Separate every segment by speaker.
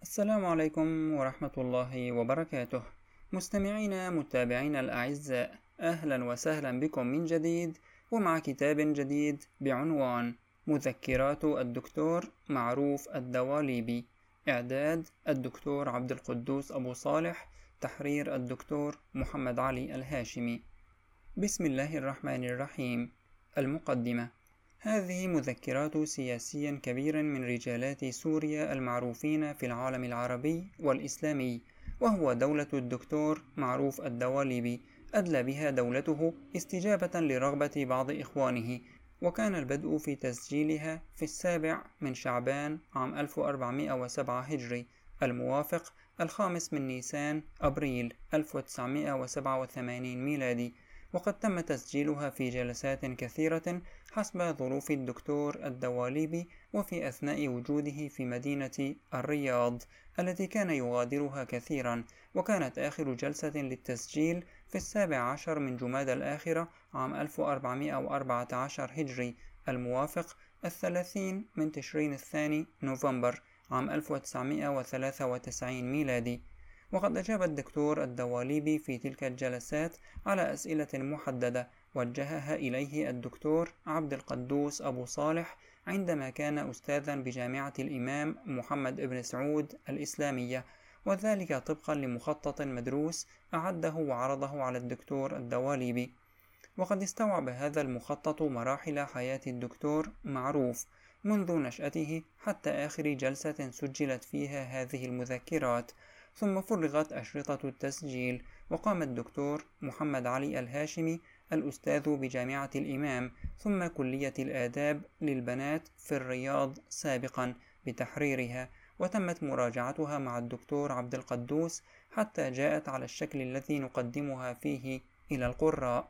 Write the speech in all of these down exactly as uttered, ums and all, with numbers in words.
Speaker 1: السلام عليكم ورحمة الله وبركاته. مستمعينا متابعينا الأعزاء، أهلا وسهلا بكم من جديد ومع كتاب جديد بعنوان مذكرات الدكتور معروف الدواليبي، إعداد الدكتور عبد القدوس أبو صالح، تحرير الدكتور محمد علي الهاشمي. بسم الله الرحمن الرحيم. المقدمة: هذه مذكرات سياسي كبير من رجالات سوريا المعروفين في العالم العربي والإسلامي، وهو دولة الدكتور معروف الدواليبي أدلى بها دولته استجابة لرغبة بعض إخوانه، وكان البدء في تسجيلها في السابع من شعبان عام ألف وأربعمائة وسبعة هجري، الموافق الخامس من نيسان أبريل ألف وتسعمائة وسبعة وثمانين ميلادي، وقد تم تسجيلها في جلسات كثيرة حسب ظروف الدكتور الدواليبي وفي أثناء وجوده في مدينة الرياض التي كان يغادرها كثيرا، وكانت آخر جلسة للتسجيل في السابع عشر من جمادى الآخرة عام ألف وأربعمائة وأربعة عشر هجري، الموافق الثلاثين من تشرين الثاني نوفمبر عام ألف وتسعمائة وثلاثة وتسعين ميلادي. وقد أجاب الدكتور الدواليبي في تلك الجلسات على أسئلة محددة وجهها إليه الدكتور عبد القدوس أبو صالح عندما كان أستاذا بجامعة الإمام محمد بن سعود الإسلامية، وذلك طبقا لمخطط مدروس أعده وعرضه على الدكتور الدواليبي. وقد استوعب هذا المخطط مراحل حياة الدكتور معروف منذ نشأته حتى آخر جلسة سجلت فيها هذه المذكرات، ثم فرغت أشرطة التسجيل، وقام الدكتور محمد علي الهاشمي الأستاذ بجامعة الإمام ثم كلية الآداب للبنات في الرياض سابقا بتحريرها، وتمت مراجعتها مع الدكتور عبد القدوس حتى جاءت على الشكل الذي نقدمها فيه إلى القراء.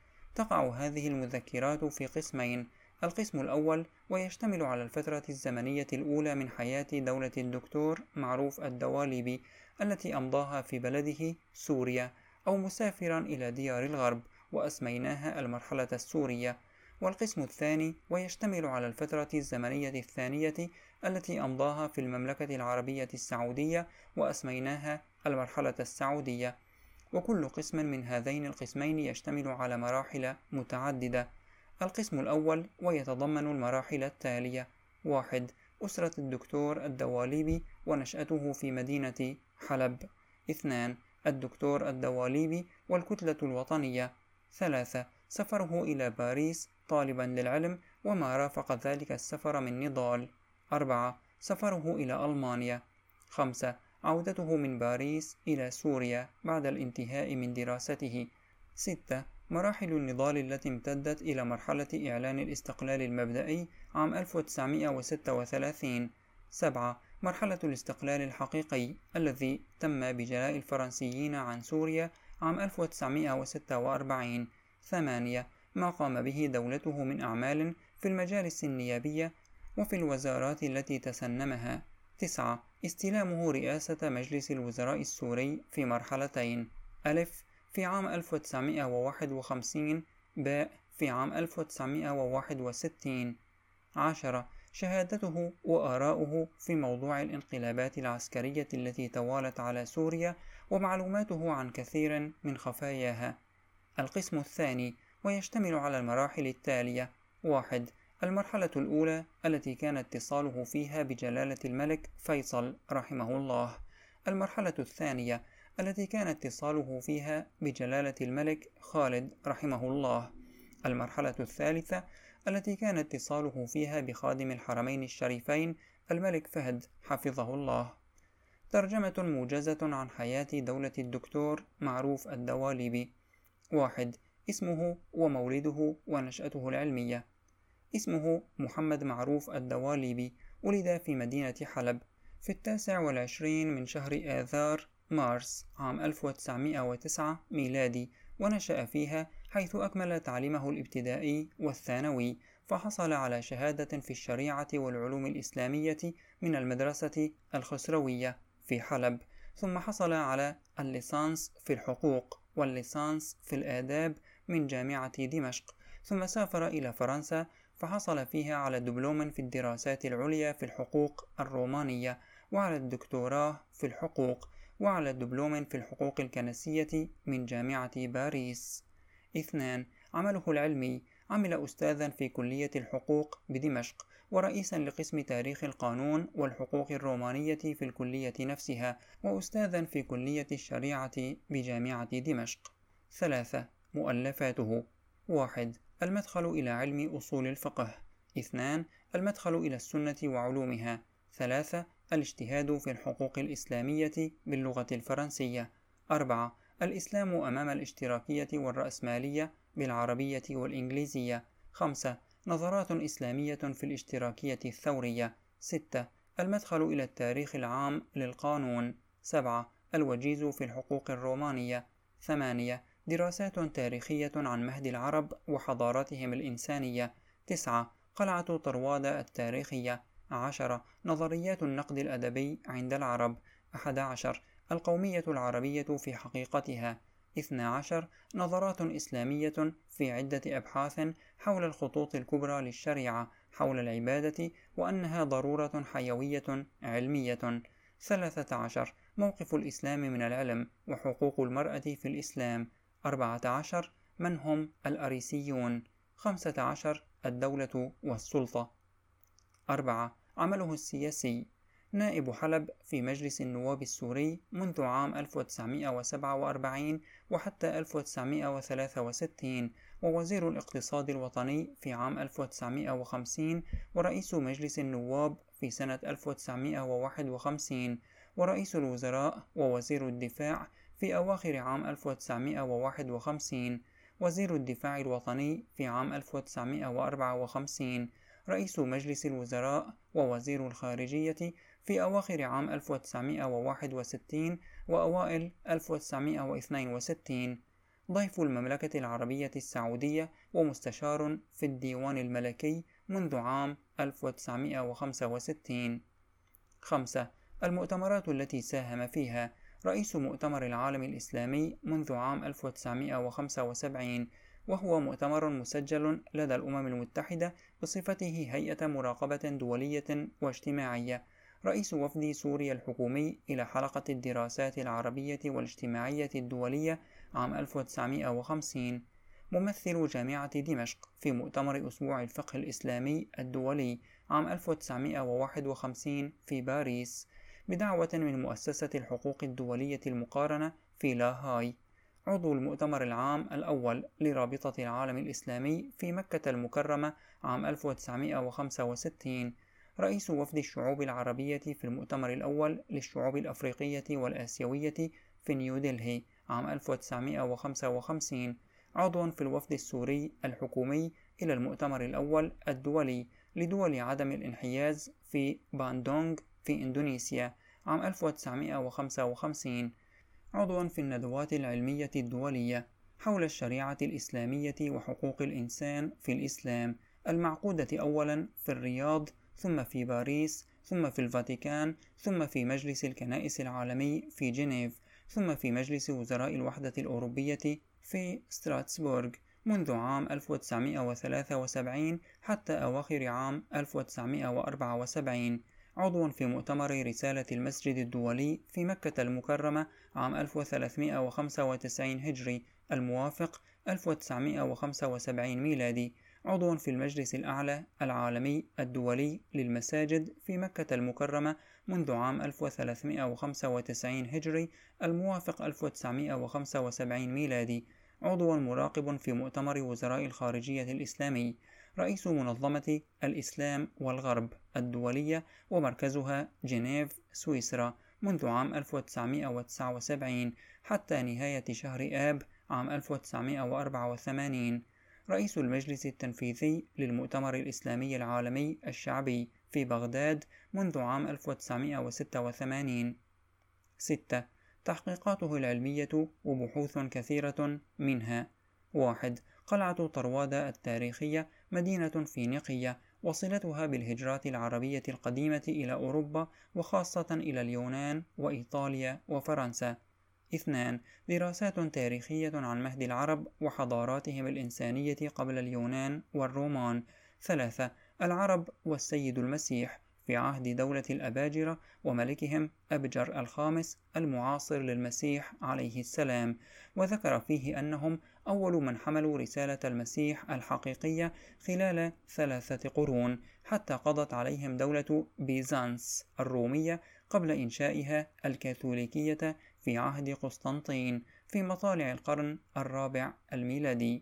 Speaker 1: تقع هذه المذكرات في قسمين: القسم الأول ويشتمل على الفترة الزمنية الأولى من حياة دولة الدكتور معروف الدواليبي التي أمضاها في بلده سوريا أو مسافرا إلى ديار الغرب، وأسميناها المرحلة السورية. والقسم الثاني ويشتمل على الفترة الزمنية الثانية التي أمضاها في المملكة العربية السعودية، وأسميناها المرحلة السعودية. وكل قسم من هذين القسمين يشتمل على مراحل متعددة. القسم الأول ويتضمن المراحل التالية: واحد. أسرة الدكتور الدواليبي ونشأته في مدينة حلب. اثنان. الدكتور الدواليبي والكتلة الوطنية. ثلاثة. سفره إلى باريس طالبا للعلم وما رافق ذلك السفر من نضال. أربعة. سفره إلى ألمانيا. خمسة. عودته من باريس إلى سوريا بعد الانتهاء من دراسته. ستة. مراحل النضال التي امتدت إلى مرحلة إعلان الاستقلال المبدئي عام ألف وتسعمائة وستة وثلاثين. سبعة. مرحلة الاستقلال الحقيقي الذي تم بجلاء الفرنسيين عن سوريا عام ألف وتسعمائة وستة وأربعين. ثمانية. ما قام به دولته من أعمال في المجالس النيابية وفي الوزارات التي تسنمها. تسعة. استلامه رئاسة مجلس الوزراء السوري في مرحلتين: ألف في عام ألف وتسعمائة وواحد وخمسين، باء في عام ألف وتسعمائة وواحد وستين. عشرة. شهادته وآراؤه في موضوع الانقلابات العسكرية التي توالت على سوريا ومعلوماته عن كثير من خفاياها. القسم الثاني ويشتمل على المراحل التالية: واحد. المرحلة الأولى التي كان اتصاله فيها بجلالة الملك فيصل رحمه الله. المرحلة الثانية التي كان اتصاله فيها بجلالة الملك خالد رحمه الله. المرحلة الثالثة التي كان اتصاله فيها بخادم الحرمين الشريفين الملك فهد حفظه الله. ترجمة موجزة عن حياة دولة الدكتور معروف الدواليبي. واحد. اسمه ومولده ونشأته العلمية. اسمه محمد معروف الدواليبي، ولد في مدينة حلب في التاسع والعشرين من شهر آذار مارس عام ألف وتسعمائة وتسعة ميلادي، ونشأ فيها حيث أكمل تعليمه الابتدائي والثانوي، فحصل على شهادة في الشريعة والعلوم الإسلامية من المدرسة الخسروية في حلب، ثم حصل على الليسانس في الحقوق والليسانس في الآداب من جامعة دمشق، ثم سافر إلى فرنسا فحصل فيها على دبلوم في الدراسات العليا في الحقوق الرومانية، وعلى الدكتوراه في الحقوق، وعلى دبلوم في الحقوق الكنسية من جامعة باريس. اثنان. عمله العلمي: عمل أستاذا في كلية الحقوق بدمشق، ورئيسا لقسم تاريخ القانون والحقوق الرومانية في الكلية نفسها، وأستاذا في كلية الشريعة بجامعة دمشق. ثلاثة. مؤلفاته: واحد. المدخل إلى علم أصول الفقه. اثنان. المدخل إلى السنة وعلومها. ثلاثة. الاجتهاد في الحقوق الإسلامية باللغة الفرنسية. أربعة. الإسلام أمام الاشتراكية والرأسمالية بالعربية والإنجليزية. خمسة. نظرات إسلامية في الاشتراكية الثورية. ستة. المدخل إلى التاريخ العام للقانون. سبعة. الوجيز في الحقوق الرومانية. ثمانية. دراسات تاريخية عن مهد العرب وحضارتهم الإنسانية. تسعة. قلعة طروادة التاريخية. عشرة. نظريات النقد الأدبي عند العرب. أحد عشر. القومية العربية في حقيقتها. اثنى عشر. نظرات إسلامية في عدة أبحاث حول الخطوط الكبرى للشريعة حول العبادة، وأنها ضرورة حيوية علمية. ثلاثة عشر. موقف الإسلام من العلم وحقوق المرأة في الإسلام. أربعة عشر. من هم الأريسيون. خمسة عشر. الدولة والسلطة. أربعة. عمله السياسي: نائب حلب في مجلس النواب السوري منذ عام ألف وتسعمائة وسبعة وأربعين وحتى ألف وتسعمائة وثلاثة وستين، ووزير الاقتصاد الوطني في عام ألف وتسعمائة وخمسين، ورئيس مجلس النواب في سنة ألف وتسعمائة وواحد وخمسين، ورئيس الوزراء ووزير الدفاع في أواخر عام ألف وتسعمائة وواحد وخمسين، وزير الدفاع الوطني في عام ألف وتسعمائة وأربعة وخمسين، رئيس مجلس الوزراء ووزير الخارجية في أواخر عام ألف وتسعمائة وواحد وستين وأوائل ألف وتسعمائة واثنين وستين، ضيف المملكة العربية السعودية ومستشار في الديوان الملكي منذ عام ألف وتسعمائة وخمسة وستين. خمسة. المؤتمرات التي ساهم فيها: رئيس مؤتمر العالم الإسلامي منذ عام ألف وتسعمائة وخمسة وسبعين، وهو مؤتمر مسجل لدى الأمم المتحدة بصفته هيئة مراقبة دولية واجتماعية. رئيس وفد سوريا الحكومي إلى حلقة الدراسات العربية والاجتماعية الدولية عام ألف وتسعمائة وخمسين. ممثل جامعة دمشق في مؤتمر أسبوع الفقه الإسلامي الدولي عام ألف وتسعمائة وواحد وخمسين في باريس بدعوة من مؤسسة الحقوق الدولية المقارنة في لاهاي. عضو المؤتمر العام الأول لرابطة العالم الإسلامي في مكة المكرمة عام ألف وتسعمائة وخمسة وستين. رئيس وفد الشعوب العربية في المؤتمر الأول للشعوب الأفريقية والآسيوية في نيودلهي عام ألف وتسعمائة وخمسة وخمسين. عضو في الوفد السوري الحكومي إلى المؤتمر الأول الدولي لدول عدم الانحياز في باندونغ في إندونيسيا عام ألف وتسعمائة وخمسة وخمسين. عضوا في الندوات العلمية الدولية حول الشريعة الإسلامية وحقوق الإنسان في الإسلام المعقودة أولا في الرياض، ثم في باريس، ثم في الفاتيكان، ثم في مجلس الكنائس العالمي في جنيف، ثم في مجلس وزراء الوحدة الأوروبية في ستراسبورغ منذ عام ألف وتسعمائة وثلاثة وسبعين حتى أواخر عام ألف وتسعمائة وأربعة وسبعين. عضو في مؤتمر رسالة المسجد الدولي في مكة المكرمة عام ألف وثلاثمائة وخمسة وتسعين هجري الموافق ألف وتسعمائة وخمسة وسبعين ميلادي. عضو في المجلس الأعلى العالمي الدولي للمساجد في مكة المكرمة منذ عام ألف وثلاثمائة وخمسة وتسعين هجري الموافق ألف وتسعمائة وخمسة وسبعين ميلادي. عضو مراقب في مؤتمر وزراء الخارجية الإسلامي. رئيس منظمة الإسلام والغرب الدولية ومركزها جنيف سويسرا منذ عام ألف وتسعمائة وتسعة وسبعين حتى نهاية شهر آب عام ألف وتسعمائة وأربعة وثمانين. رئيس المجلس التنفيذي للمؤتمر الإسلامي العالمي الشعبي في بغداد منذ عام ألف وتسعمائة وستة وثمانين. ستة. تحقيقاته العلمية وبحوث كثيرة منها: واحد. قلعة طروادة التاريخية مدينة فينيقية وصلتها بالهجرات العربية القديمة إلى أوروبا وخاصة إلى اليونان وإيطاليا وفرنسا. اثنان. دراسات تاريخية عن مهد العرب وحضاراتهم الإنسانية قبل اليونان والرومان. ثلاثة. العرب والسيد المسيح في عهد دولة الأباجرة وملكهم أبجر الخامس المعاصر للمسيح عليه السلام، وذكر فيه أنهم أول من حملوا رسالة المسيح الحقيقية خلال ثلاثة قرون، حتى قضت عليهم دولة بيزانس الرومية قبل إنشائها الكاثوليكية في عهد قسطنطين في مطالع القرن الرابع الميلادي.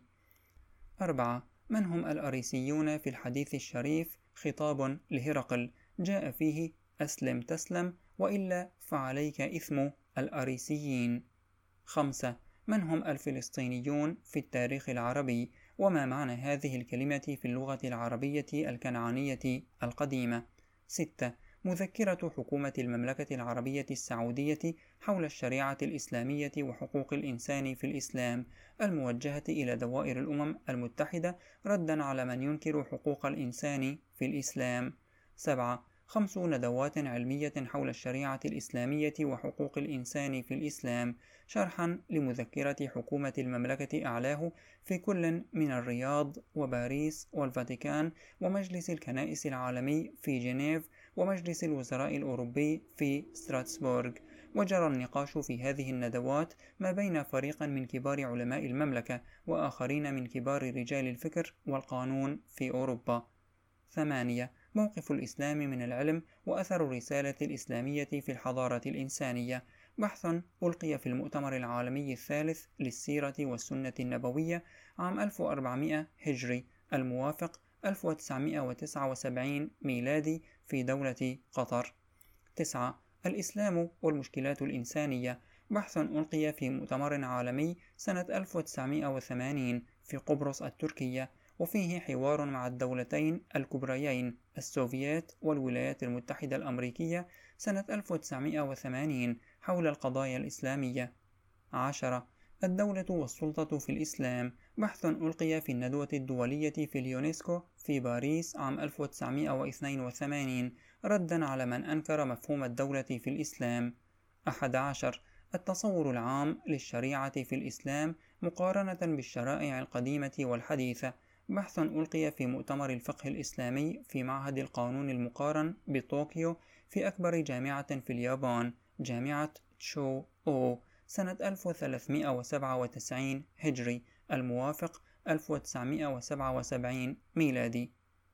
Speaker 1: أربعة. من هم الأريسيون في الحديث الشريف خطاب لهرقل جاء فيه أسلم تسلم وإلا فعليك إثم الأريسيين. خمسة. من هم الفلسطينيون في التاريخ العربي، وما معنى هذه الكلمة في اللغة العربية الكنعانية القديمة؟ ستة. مذكرة حكومة المملكة العربية السعودية حول الشريعة الإسلامية وحقوق الإنسان في الإسلام، الموجهة إلى دوائر الأمم المتحدة ردًا على من ينكر حقوق الإنسان في الإسلام. سبعة. خمس ندوات علمية حول الشريعة الإسلامية وحقوق الإنسان في الإسلام، شرحًا لمذكرة حكومة المملكة أعلاه في كل من الرياض وباريس والفاتيكان ومجلس الكنائس العالمي في جنيف ومجلس الوزراء الأوروبي في ستراسبورغ. وجرى النقاش في هذه الندوات ما بين فريق من كبار علماء المملكة وآخرين من كبار رجال الفكر والقانون في أوروبا. ثمانية. موقف الإسلام من العلم وأثر الرسالة الإسلامية في الحضارة الإنسانية، بحث ألقي في المؤتمر العالمي الثالث للسيرة والسنة النبوية عام ألف وأربعمائة هجري الموافق ألف وتسعمائة وتسعة وسبعين ميلادي في دولة قطر. تسعة. الإسلام والمشكلات الإنسانية، بحث ألقي في مؤتمر عالمي سنة ألف وتسعمائة وثمانين في قبرص التركية، وفيه حوار مع الدولتين الكبريين السوفيات والولايات المتحدة الأمريكية سنة ألف وتسعمائة وثمانين حول القضايا الإسلامية. عشرة. الدولة والسلطة في الإسلام، بحث ألقي في الندوة الدولية في اليونسكو في باريس عام ألف وتسعمائة واثنين وثمانين ردًا على من أنكر مفهوم الدولة في الإسلام. أحد عشر. التصور العام للشريعة في الإسلام مقارنة بالشرائع القديمة والحديثة، بحث ألقي في مؤتمر الفقه الإسلامي في معهد القانون المقارن بطوكيو في أكبر جامعة في اليابان، جامعة تشو أو، سنة ألف وثلاثمائة وسبعة وتسعين هجري الموافق ألف وتسعمائة وسبعة وسبعين ميلادي.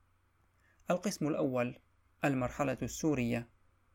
Speaker 1: القسم الأول، المرحلة السورية.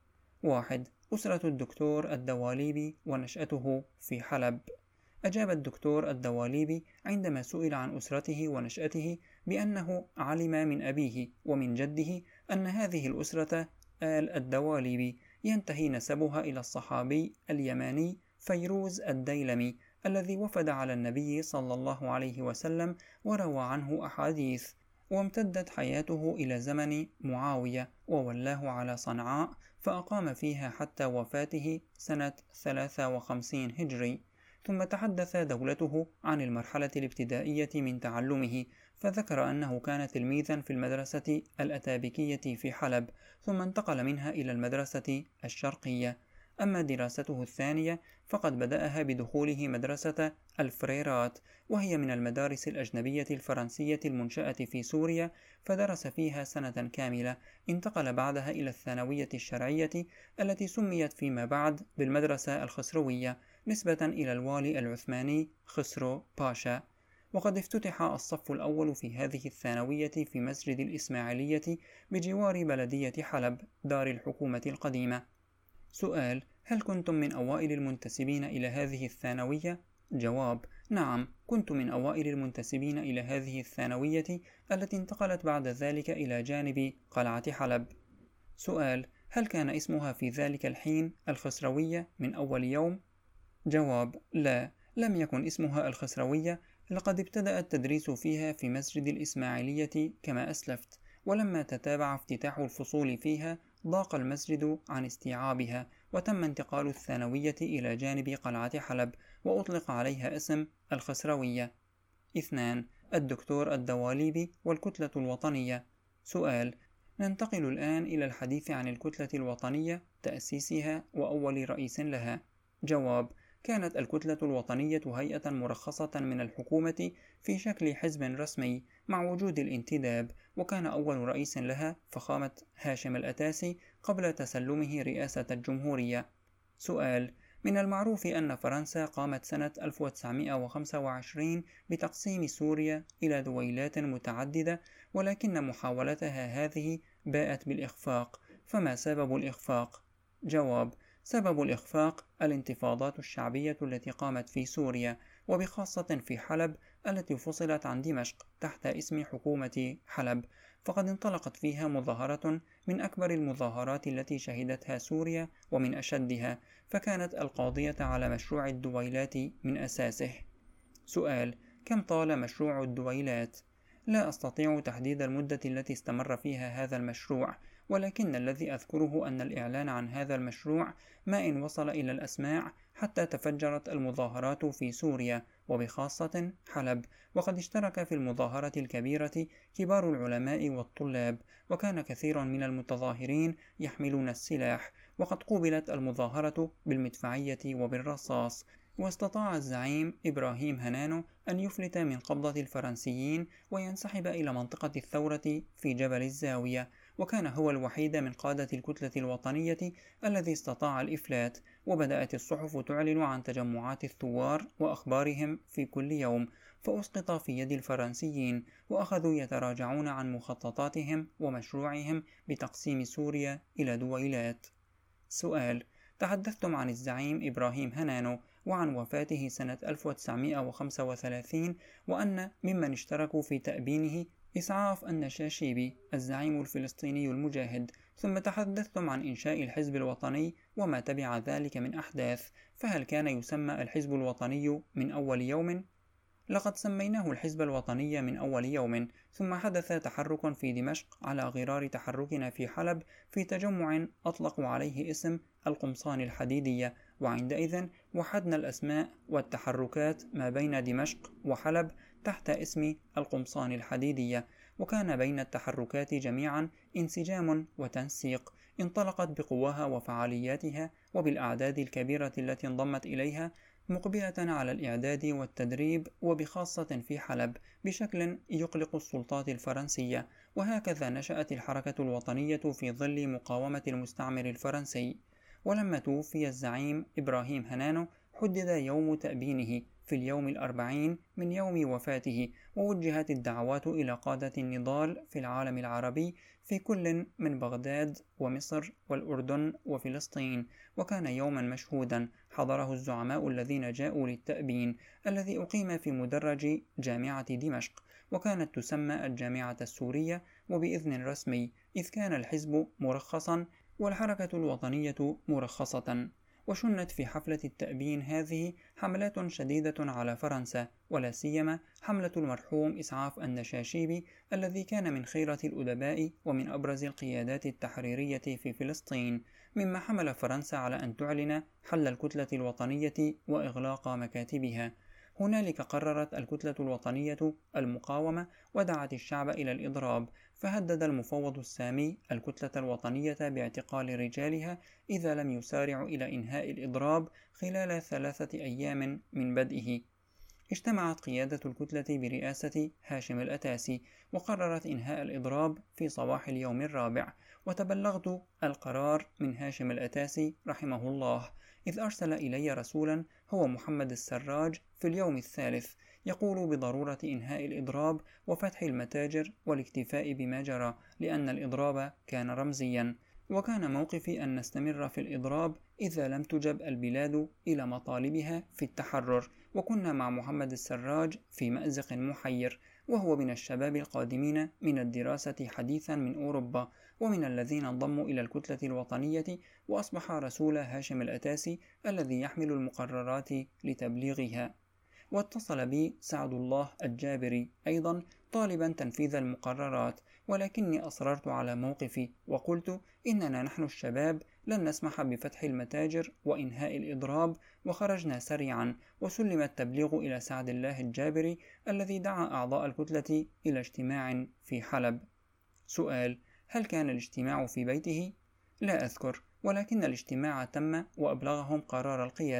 Speaker 1: واحد. أسرة الدكتور الدواليبي ونشأته في حلب. أجاب الدكتور الدواليبي عندما سئل عن أسرته ونشأته بأنه علم من أبيه ومن جده أن هذه الأسرة آل الدواليبي ينتهي نسبها إلى الصحابي اليماني فيروز الديلمي الذي وفد على النبي صلى الله عليه وسلم وروى عنه أحاديث، وامتدت حياته إلى زمن معاوية وولاه على صنعاء فأقام فيها حتى وفاته سنة ثلاثة وخمسين هجري. ثم تحدث دولته عن المرحلة الابتدائية من تعلمه، فذكر أنه كان تلميذا في المدرسة الأتابكية في حلب، ثم انتقل منها إلى المدرسة الشرقية. أما دراسته الثانية فقد بدأها بدخوله مدرسة الفريرات، وهي من المدارس الأجنبية الفرنسية المنشأة في سوريا، فدرس فيها سنة كاملة. انتقل بعدها إلى الثانوية الشرعية التي سميت فيما بعد بالمدرسة الخسروية نسبة إلى الوالي العثماني خسرو باشا. وقد افتتح الصف الأول في هذه الثانوية في مسجد الإسماعيلية بجوار بلدية حلب دار الحكومة القديمة. سؤال: هل كنتم من أوائل المنتسبين إلى هذه الثانوية؟ جواب: نعم، كنت من أوائل المنتسبين إلى هذه الثانوية التي انتقلت بعد ذلك إلى جانب قلعة حلب. سؤال: هل كان اسمها في ذلك الحين الخسروية من أول يوم؟ جواب: لا، لم يكن اسمها الخسروية، لقد ابتدأ التدريس فيها في مسجد الإسماعيلية كما أسلفت، ولما تتابع افتتاح الفصول فيها ضاق المسجد عن استيعابها، وتم انتقال الثانوية إلى جانب قلعة حلب، وأطلق عليها اسم الخسروية. اثنان. الدكتور الدواليبي والكتلة الوطنية. سؤال: ننتقل الآن إلى الحديث عن الكتلة الوطنية، تأسيسها وأول رئيس لها. جواب: كانت الكتلة الوطنية هيئة مرخصة من الحكومة في شكل حزب رسمي مع وجود الانتداب، وكان أول رئيس لها فخامة هاشم الأتاسي قبل تسلمه رئاسة الجمهورية. سؤال: من المعروف أن فرنسا قامت سنة ألف وتسعمائة وخمسة وعشرين بتقسيم سوريا إلى دويلات متعددة، ولكن محاولتها هذه باءت بالإخفاق، فما سبب الإخفاق؟ جواب: سبب الإخفاق الانتفاضات الشعبية التي قامت في سوريا، وبخاصة في حلب التي فصلت عن دمشق تحت اسم حكومة حلب، فقد انطلقت فيها مظاهرة من أكبر المظاهرات التي شهدتها سوريا ومن أشدها، فكانت القاضية على مشروع الدويلات من أساسه. سؤال: كم طال مشروع الدويلات؟ لا أستطيع تحديد المدة التي استمر فيها هذا المشروع، ولكن الذي أذكره أن الإعلان عن هذا المشروع ما إن وصل إلى الأسماع حتى تفجرت المظاهرات في سوريا وبخاصة حلب، وقد اشترك في المظاهرة الكبيرة كبار العلماء والطلاب، وكان كثير من المتظاهرين يحملون السلاح، وقد قوبلت المظاهرة بالمدفعية وبالرصاص، واستطاع الزعيم إبراهيم هنانو أن يفلت من قبضة الفرنسيين وينسحب إلى منطقة الثورة في جبل الزاوية، وكان هو الوحيد من قادة الكتلة الوطنية الذي استطاع الإفلات. وبدأت الصحف تعلن عن تجمعات الثوار وأخبارهم في كل يوم، فأسقط في يد الفرنسيين، وأخذوا يتراجعون عن مخططاتهم ومشروعهم بتقسيم سوريا إلى دويلات. سؤال: تحدثتم عن الزعيم إبراهيم هنانو وعن وفاته سنة ألف وتسعمائة وخمسة وثلاثين، وأن ممن اشتركوا في تأبينه إسعاف النشاشيبي الزعيم الفلسطيني المجاهد، ثم تحدثتم عن إنشاء الحزب الوطني وما تبع ذلك من أحداث، فهل كان يسمى الحزب الوطني من أول يوم؟ لقد سميناه الحزب الوطني من أول يوم، ثم حدث تحرك في دمشق على غرار تحركنا في حلب في تجمع أطلقوا عليه اسم القمصان الحديدية، وعندئذ وحدنا الأسماء والتحركات ما بين دمشق وحلب تحت اسم القمصان الحديدية، وكان بين التحركات جميعا انسجام وتنسيق انطلقت بقواها وفعالياتها وبالأعداد الكبيرة التي انضمت إليها، مقبلة على الإعداد والتدريب وبخاصة في حلب بشكل يقلق السلطات الفرنسية. وهكذا نشأت الحركة الوطنية في ظل مقاومة المستعمر الفرنسي. ولما توفي الزعيم إبراهيم هنانو حدد يوم تأبينه في اليوم الأربعين من يوم وفاته، ووجهت الدعوات إلى قادة النضال في العالم العربي في كل من بغداد ومصر والأردن وفلسطين، وكان يوما مشهودا حضره الزعماء الذين جاءوا للتأبين الذي أقيم في مدرج جامعة دمشق، وكانت تسمى الجامعة السورية وبإذن رسمي، إذ كان الحزب مرخصا والحركة الوطنية مرخصة. وشنت في حفلة التأبين هذه حملات شديدة على فرنسا، ولا سيما حملة المرحوم إسعاف النشاشيبي الذي كان من خيرة الأدباء ومن أبرز القيادات التحريرية في فلسطين، مما حمل فرنسا على أن تعلن حل الكتلة الوطنية وإغلاق مكاتبها. هنالك قررت الكتلة الوطنية المقاومة ودعت الشعب إلى الإضراب، فهدد المفوض السامي الكتلة الوطنية باعتقال رجالها إذا لم يسارعوا إلى إنهاء الإضراب خلال ثلاثة أيام من بدئه. اجتمعت قيادة الكتلة برئاسة هاشم الأتاسي وقررت إنهاء الإضراب في صباح اليوم الرابع، وتبلغت القرار من هاشم الأتاسي رحمه الله، إذ أرسل إلي رسولا هو محمد السراج في اليوم الثالث يقول بضرورة إنهاء الإضراب وفتح المتاجر والاكتفاء بما جرى، لأن الإضراب كان رمزيا، وكان موقفي أن نستمر في الإضراب إذا لم تجب البلاد إلى مطالبها في التحرر. وكنا مع محمد السراج في مأزق محير، وهو من الشباب القادمين من الدراسة حديثا من أوروبا، ومن الذين انضموا إلى الكتلة الوطنية، وأصبح رسول هاشم الأتاسي الذي يحمل المقررات لتبليغها. واتصل بي سعد الله الجابري أيضا طالبا تنفيذ المقررات، ولكني أصررت على موقفي وقلت إننا نحن الشباب لن نسمح بفتح المتاجر وإنهاء الإضراب، وخرجنا سريعا وسلم التبليغ إلى سعد الله الجابري الذي دعا أعضاء الكتلة إلى اجتماع في حلب. سؤال: هل كان الاجتماع في بيته؟ لا أذكر، ولكن الاجتماع تم وأبلغهم قرار القيادة،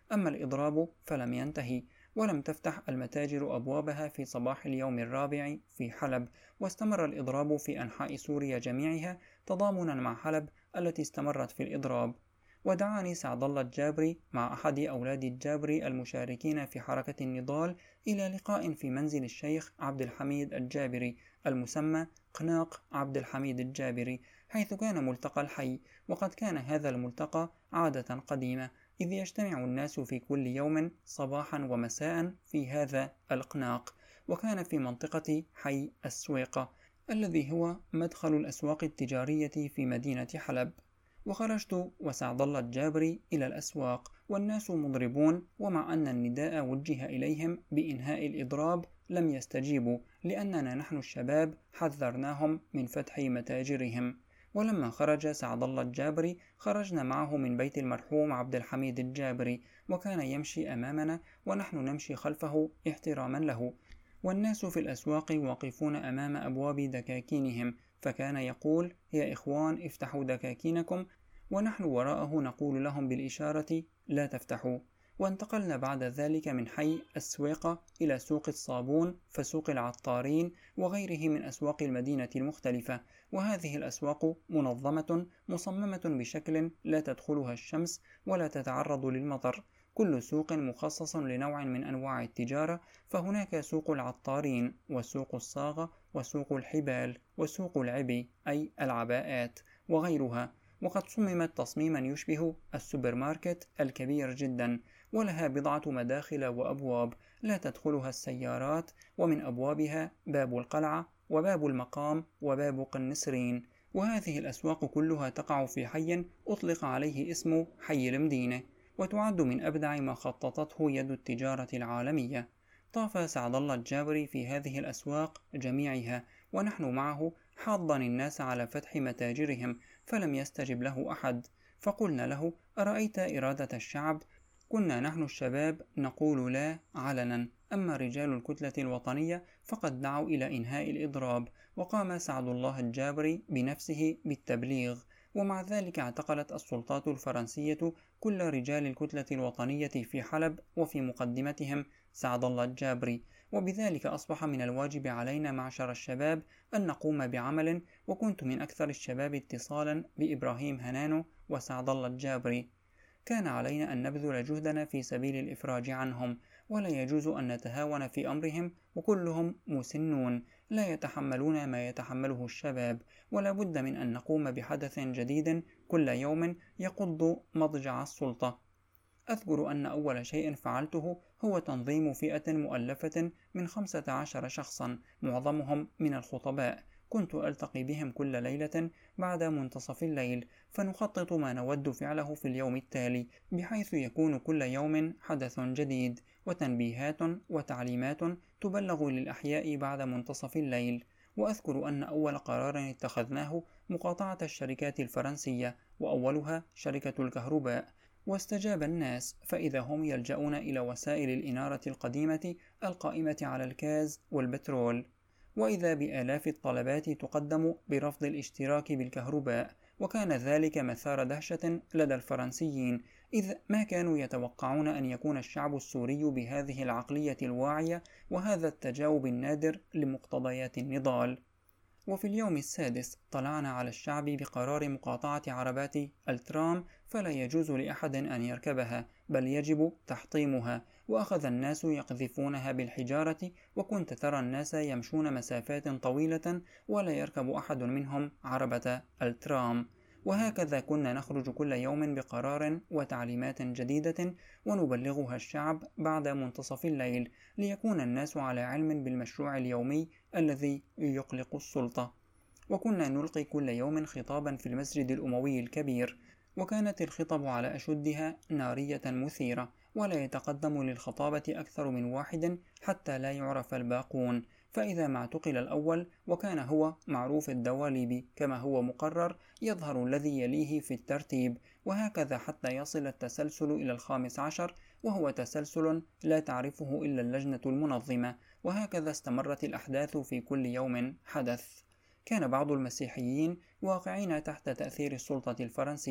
Speaker 1: أما الإضراب فلم ينتهي، ولم تفتح المتاجر أبوابها في صباح اليوم الرابع في حلب، واستمر الإضراب في أنحاء سوريا جميعها تضامنا مع حلب التي استمرت في الإضراب. ودعاني سعد الله الجابري مع أحد أولاد الجابري المشاركين في حركة النضال إلى لقاء في منزل الشيخ عبد الحميد الجابري المسمى قناق عبد الحميد الجابري، حيث كان ملتقى الحي. وقد كان هذا الملتقى عادة قديمة، إذ يجتمع الناس في كل يوم صباحا ومساء في هذا القناق، وكان في منطقة حي السويقة الذي هو مدخل الأسواق التجارية في مدينة حلب. وخرجت وسعد الله الجابري إلى الأسواق والناس مضربون، ومع أن النداء وجه إليهم بإنهاء الإضراب لم يستجيبوا، لأننا نحن الشباب حذرناهم من فتح متاجرهم. ولما خرج سعد الله الجابري خرجنا معه من بيت المرحوم عبد الحميد الجابري، وكان يمشي أمامنا ونحن نمشي خلفه احتراما له، والناس في الأسواق واقفون أمام أبواب دكاكينهم، فكان يقول: يا إخوان افتحوا دكاكينكم، ونحن وراءه نقول لهم بالإشارة: لا تفتحوا. وانتقلنا بعد ذلك من حي السويقة إلى سوق الصابون، فسوق العطارين، وغيره من أسواق المدينة المختلفة. وهذه الأسواق منظمة مصممة بشكل لا تدخلها الشمس ولا تتعرض للمطر، كل سوق مخصص لنوع من أنواع التجارة، فهناك سوق العطارين، وسوق الصاغة، وسوق الحبال، وسوق العبي أي العباءات، وغيرها. وقد صممت تصميما يشبه السوبر ماركت الكبير جدا، ولها بضعة مداخل وأبواب لا تدخلها السيارات، ومن أبوابها باب القلعة، وباب المقام، وباب قنسرين. وهذه الأسواق كلها تقع في حي أطلق عليه اسم حي المدينة، وتعد من أبدع ما خططته يد التجارة العالمية. طاف سعد الله الجابري في هذه الأسواق جميعها ونحن معه، حاضا الناس على فتح متاجرهم، فلم يستجب له أحد. فقلنا له: أرأيت إرادة الشعب؟ كنا نحن الشباب نقول لا علنا، أما رجال الكتلة الوطنية فقد دعوا إلى إنهاء الإضراب. وقام سعد الله الجابري بنفسه بالتبليغ، ومع ذلك اعتقلت السلطات الفرنسية كل رجال الكتلة الوطنية في حلب، وفي مقدمتهم سعد الله الجابري. وبذلك أصبح من الواجب علينا معشر الشباب أن نقوم بعمل، وكنت من أكثر الشباب اتصالا بإبراهيم هنانو وسعد الله الجابري. كان علينا أن نبذل جهدنا في سبيل الإفراج عنهم، ولا يجوز أن نتهاون في أمرهم، وكلهم مسنون لا يتحملون ما يتحمله الشباب، ولا بد من أن نقوم بحدث جديد كل يوم يقض مضجع السلطة. أذكر أن أول شيء فعلته هو تنظيم فئة مؤلفة من خمسة عشر شخصا، معظمهم من الخطباء. كنت ألتقي بهم كل ليلة بعد منتصف الليل، فنخطط ما نود فعله في اليوم التالي، بحيث يكون كل يوم حدث جديد، وتنبيهات وتعليمات تبلغ للأحياء بعد منتصف الليل. وأذكر أن أول قرار اتخذناه مقاطعة الشركات الفرنسية، وأولها شركة الكهرباء. واستجاب الناس، فإذا هم يلجؤون إلى وسائل الإنارة القديمة القائمة على الغاز والبترول، وإذا بآلاف الطلبات تقدم برفض الاشتراك بالكهرباء. وكان ذلك مثار دهشة لدى الفرنسيين، إذ ما كانوا يتوقعون أن يكون الشعب السوري بهذه العقلية الواعية وهذا التجاوب النادر لمقتضيات النضال. وفي اليوم السادس طلعنا على الشعب بقرار مقاطعة عربات الترام، فلا يجوز لأحد أن يركبها، بل يجب تحطيمها. وأخذ الناس يقذفونها بالحجارة، وكنت ترى الناس يمشون مسافات طويلة ولا يركب أحد منهم عربة الترام. وهكذا كنا نخرج كل يوم بقرار وتعليمات جديدة ونبلغها الشعب بعد منتصف الليل، ليكون الناس على علم بالمشروع اليومي الذي يقلق السلطة. وكنا نلقي كل يوم خطابا في المسجد الأموي الكبير، وكانت الخطب على أشدها نارية مثيرة، ولا يتقدم للخطابة أكثر من واحد حتى لا يعرف الباقون. فإذا ما اعتقل الأول وكان هو معروف الدواليب كما هو مقرر، يظهر الذي يليه في الترتيب، وهكذا حتى يصل التسلسل إلى الخامس عشر، وهو تسلسل لا تعرفه إلا اللجنة المنظمة. وهكذا استمرت الأحداث في كل يوم حدث. كان بعض المسيحيين واقعين تحت تأثير السلطة الفرنسية،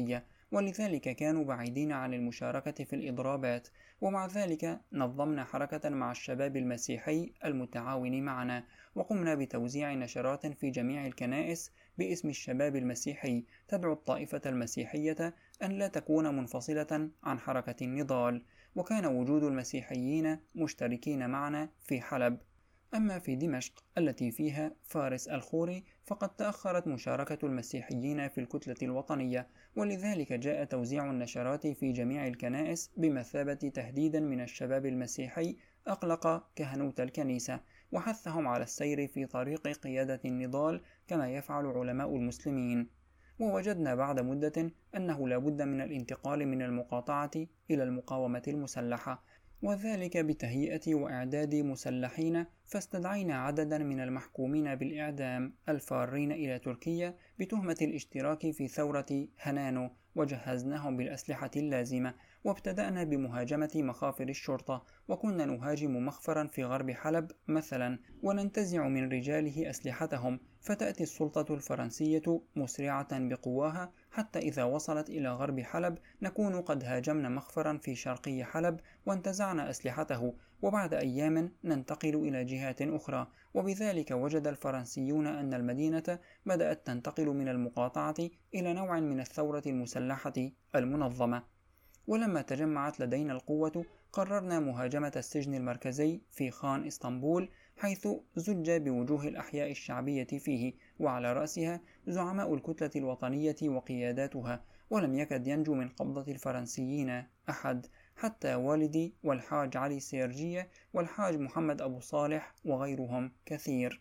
Speaker 1: ولذلك كانوا بعيدين عن المشاركة في الإضرابات، ومع ذلك نظمنا حركة مع الشباب المسيحي المتعاون معنا، وقمنا بتوزيع نشرات في جميع الكنائس باسم الشباب المسيحي تدعو الطائفة المسيحية أن لا تكون منفصلة عن حركة النضال، وكان وجود المسيحيين مشتركين معنا في حلب. أما في دمشق التي فيها فارس الخوري فقد تأخرت مشاركة المسيحيين في الكتلة الوطنية، ولذلك جاء توزيع النشرات في جميع الكنائس بمثابة تهديد من الشباب المسيحي أقلق كهنوت الكنيسة، وحثهم على السير في طريق قيادة النضال كما يفعل علماء المسلمين. ووجدنا بعد مدة أنه لا بد من الانتقال من المقاطعة إلى المقاومة المسلحة، وذلك بتهيئة وإعداد مسلحين، فاستدعينا عددا من المحكومين بالإعدام الفارين إلى تركيا بتهمة الاشتراك في ثورة هنانو، وجهزناهم بالأسلحة اللازمة، وابتدأنا بمهاجمة مخافر الشرطة، وكنا نهاجم مخفرا في غرب حلب مثلا وننتزع من رجاله أسلحتهم، فتأتي السلطة الفرنسية مسرعة بقواها حتى إذا وصلت إلى غرب حلب نكون قد هاجمنا مخفرا في شرقي حلب وانتزعنا أسلحته، وبعد أيام ننتقل إلى جهات أخرى، وبذلك وجد الفرنسيون أن المدينة بدأت تنتقل من المقاطعة إلى نوع من الثورة المسلحة المنظمة. ولما تجمعت لدينا القوة قررنا مهاجمة السجن المركزي في خان اسطنبول، حيث زج بوجوه الأحياء الشعبية فيه، وعلى رأسها زعماء الكتلة الوطنية وقياداتها، ولم يكد ينجو من قبضة الفرنسيين أحد، حتى والدي والحاج علي سيرجية والحاج محمد أبو صالح وغيرهم كثير.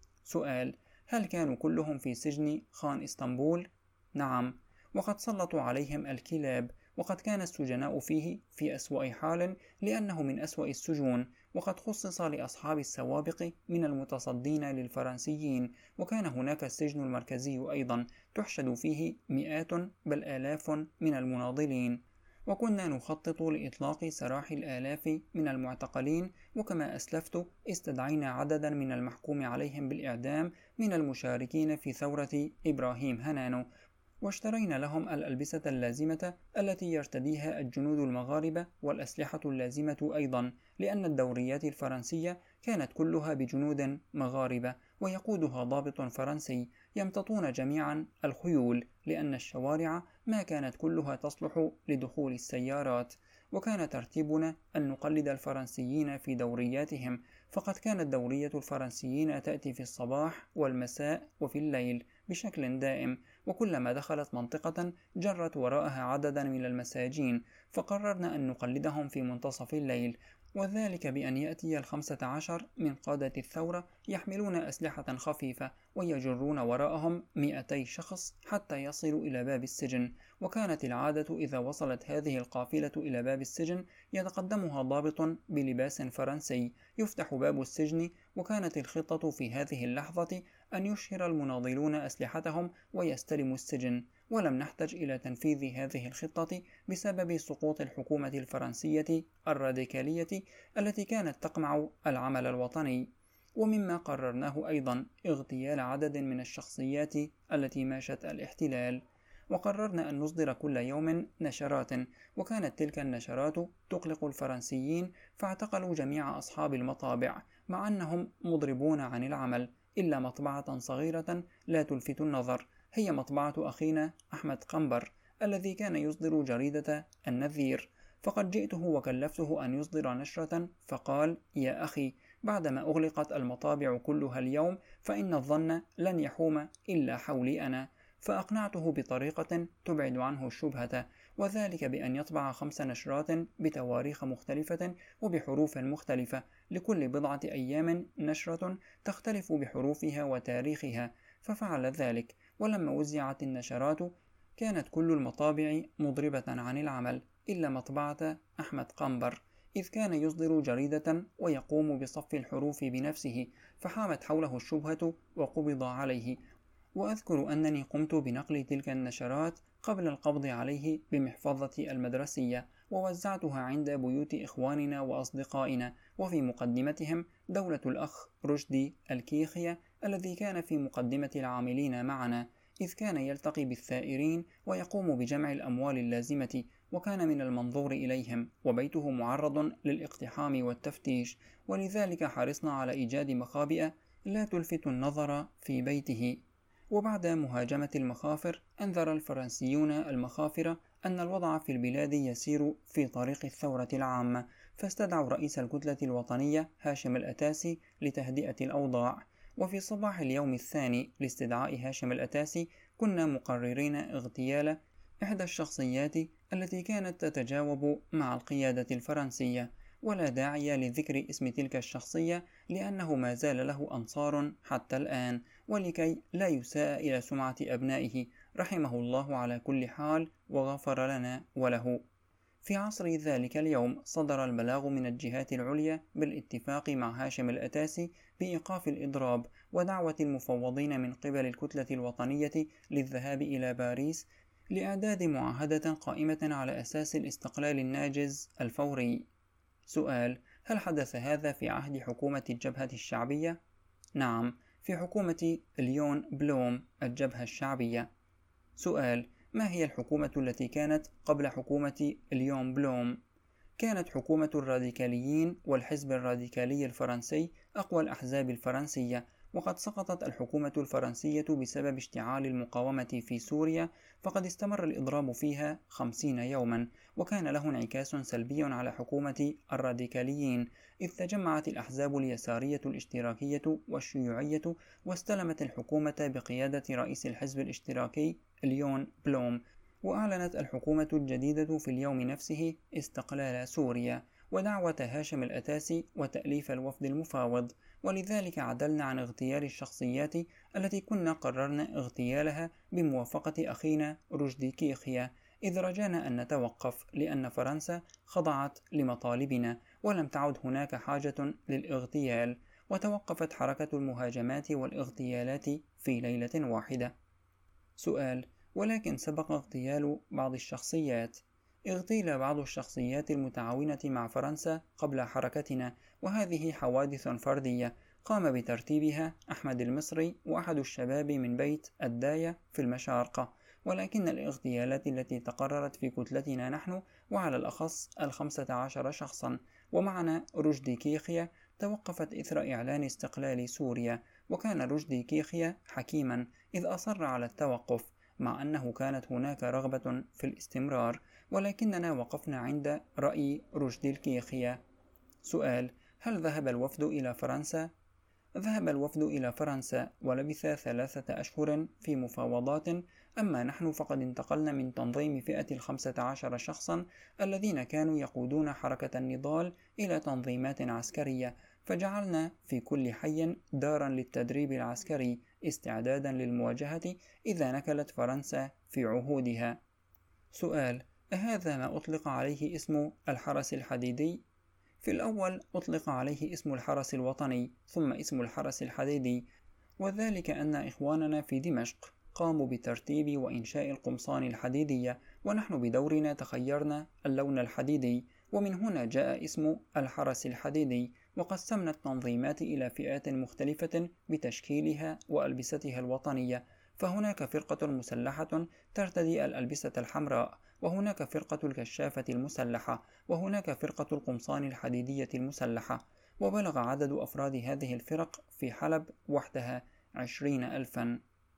Speaker 1: سؤال: هل كانوا كلهم في سجن خان اسطنبول؟ نعم، وقد سلطوا عليهم الكلاب، وقد كان السجناء فيه في أسوأ حال لأنه من أسوأ السجون، وقد خصص لأصحاب السوابق من المتصدين للفرنسيين، وكان هناك السجن المركزي أيضا تحشد فيه مئات بل آلاف من المناضلين، وكنا نخطط لإطلاق سراح الآلاف من المعتقلين، وكما أسلفت استدعينا عددا من المحكوم عليهم بالإعدام من المشاركين في ثورة إبراهيم هنانو، واشترينا لهم الألبسة اللازمة التي يرتديها الجنود المغاربة والأسلحة اللازمة أيضا، لأن الدوريات الفرنسية كانت كلها بجنود مغاربة ويقودها ضابط فرنسي، يمتطون جميعا الخيول لأن الشوارع ما كانت كلها تصلح لدخول السيارات، وكان ترتيبنا أن نقلد الفرنسيين في دورياتهم، فقد كانت دورية الفرنسيين تأتي في الصباح والمساء وفي الليل بشكل دائم، وكلما دخلت منطقة جرت وراءها عددا من المساجين، فقررنا أن نقلدهم في منتصف الليل، وذلك بأن يأتي الخمسة عشر من قادة الثورة يحملون أسلحة خفيفة ويجرون وراءهم مئتي شخص حتى يصلوا إلى باب السجن، وكانت العادة إذا وصلت هذه القافلة إلى باب السجن يتقدمها ضابط بلباس فرنسي يفتح باب السجن، وكانت الخطة في هذه اللحظة أن يشهر المناضلون أسلحتهم ويستلموا السجن، ولم نحتج إلى تنفيذ هذه الخطة بسبب سقوط الحكومة الفرنسية الراديكالية التي كانت تقمع العمل الوطني. ومما قررناه أيضا اغتيال عدد من الشخصيات التي ماشت الاحتلال، وقررنا أن نصدر كل يوم نشرات، وكانت تلك النشرات تقلق الفرنسيين، فاعتقلوا جميع أصحاب المطابع مع أنهم مضربون عن العمل، إلا مطبعة صغيرة لا تلفت النظر، هي مطبعة أخينا أحمد قنبر الذي كان يصدر جريدة النذير، فقد جئته وكلفته أن يصدر نشرة، فقال: يا أخي، بعدما أغلقت المطابع كلها اليوم فإن الظن لن يحوم إلا حولي أنا، فأقنعته بطريقة تبعد عنه الشبهة، وذلك بأن يطبع خمس نشرات بتواريخ مختلفة وبحروف مختلفة، لكل بضعة أيام نشرة تختلف بحروفها وتاريخها، ففعل ذلك. ولما وزعت النشرات كانت كل المطابع مضربة عن العمل إلا مطبعة أحمد قنبر، إذ كان يصدر جريدة ويقوم بصف الحروف بنفسه، فحامت حوله الشبهة وقبض عليه. وأذكر أنني قمت بنقل تلك النشرات قبل القبض عليه بمحفظة المدرسية، ووزعتها عند بيوت إخواننا وأصدقائنا، وفي مقدمتهم دولة الأخ رشدي الكيخية الذي كان في مقدمة العاملين معنا، إذ كان يلتقي بالثائرين ويقوم بجمع الأموال اللازمة، وكان من المنظور إليهم، وبيته معرض للاقتحام والتفتيش، ولذلك حرصنا على إيجاد مخابئ لا تلفت النظر في بيته. وبعد مهاجمة المخافر أنذر الفرنسيون المخافر أن الوضع في البلاد يسير في طريق الثورة العامة، فاستدعوا رئيس الكتلة الوطنية هاشم الأتاسي لتهدئة الأوضاع. وفي صباح اليوم الثاني لاستدعاء هاشم الأتاسي كنا مقررين اغتيال إحدى الشخصيات التي كانت تتجاوب مع القيادة الفرنسية، ولا داعي لذكر اسم تلك الشخصية لأنه ما زال له أنصار حتى الآن، ولكي لا يساء إلى سمعة أبنائه رحمه الله على كل حال وغفر لنا وله. في عصر ذلك اليوم صدر البلاغ من الجهات العليا بالاتفاق مع هاشم الأتاسي بإيقاف الإضراب ودعوة المفوضين من قبل الكتلة الوطنية للذهاب إلى باريس لإعداد معاهدة قائمة على أساس الاستقلال الناجز الفوري. سؤال: هل حدث هذا في عهد حكومة الجبهة الشعبية؟ نعم، في حكومة ليون بلوم الجبهة الشعبية. سؤال: ما هي الحكومة التي كانت قبل حكومة ليون بلوم؟ كانت حكومة الراديكاليين والحزب الراديكالي الفرنسي أقوى الأحزاب الفرنسية، وقد سقطت الحكومة الفرنسية بسبب اشتعال المقاومة في سوريا، فقد استمر الإضراب فيها خمسين يوما، وكان له انعكاس سلبي على حكومة الراديكاليين، إذ تجمعت الأحزاب اليسارية الاشتراكية والشيوعية واستلمت الحكومة بقيادة رئيس الحزب الاشتراكي ليون بلوم، وأعلنت الحكومة الجديدة في اليوم نفسه استقلال سوريا ودعوة هاشم الأتاسي وتأليف الوفد المفاوض. ولذلك عدلنا عن اغتيال الشخصيات التي كنا قررنا اغتيالها بموافقة أخينا رشدي كيخيا، إذ رجانا أن نتوقف لأن فرنسا خضعت لمطالبنا ولم تعد هناك حاجة للاغتيال، وتوقفت حركة المهاجمات والاغتيالات في ليلة واحدة. سؤال: ولكن سبق اغتيال بعض الشخصيات. اغتيل بعض الشخصيات المتعاونة مع فرنسا قبل حركتنا، وهذه حوادث فردية قام بترتيبها أحمد المصري وأحد الشباب من بيت الداية في المشارقة، ولكن الاغتيالات التي تقررت في كتلتنا نحن وعلى الأخص الخمسة عشر شخصا ومعنا رشدي كيخيا توقفت إثر إعلان استقلال سوريا، وكان رشدي كيخيا حكيما إذ أصر على التوقف مع أنه كانت هناك رغبة في الاستمرار، ولكننا وقفنا عند رأي رشدي الكيخيا. سؤال: هل ذهب الوفد إلى فرنسا؟ ذهب الوفد إلى فرنسا ولبث ثلاثة أشهر في مفاوضات، أما نحن فقد انتقلنا من تنظيم فئة الخمسة عشر شخصا الذين كانوا يقودون حركة النضال إلى تنظيمات عسكرية، فجعلنا في كل حي دارا للتدريب العسكري استعدادا للمواجهة إذا نكلت فرنسا في عهودها. سؤال: أهذا ما أطلق عليه اسم الحرس الحديدي؟ في الأول أطلق عليه اسم الحرس الوطني ثم اسم الحرس الحديدي، وذلك أن إخواننا في دمشق قاموا بترتيب وإنشاء القمصان الحديدية، ونحن بدورنا تخيرنا اللون الحديدي، ومن هنا جاء اسم الحرس الحديدي. وقسمنا التنظيمات إلى فئات مختلفة بتشكيلها وألبستها الوطنية، فهناك فرقة مسلحة ترتدي الألبسة الحمراء، وهناك فرقة الكشافة المسلحة، وهناك فرقة القمصان الحديدية المسلحة، وبلغ عدد أفراد هذه الفرق في حلب وحدها عشرين ألفا.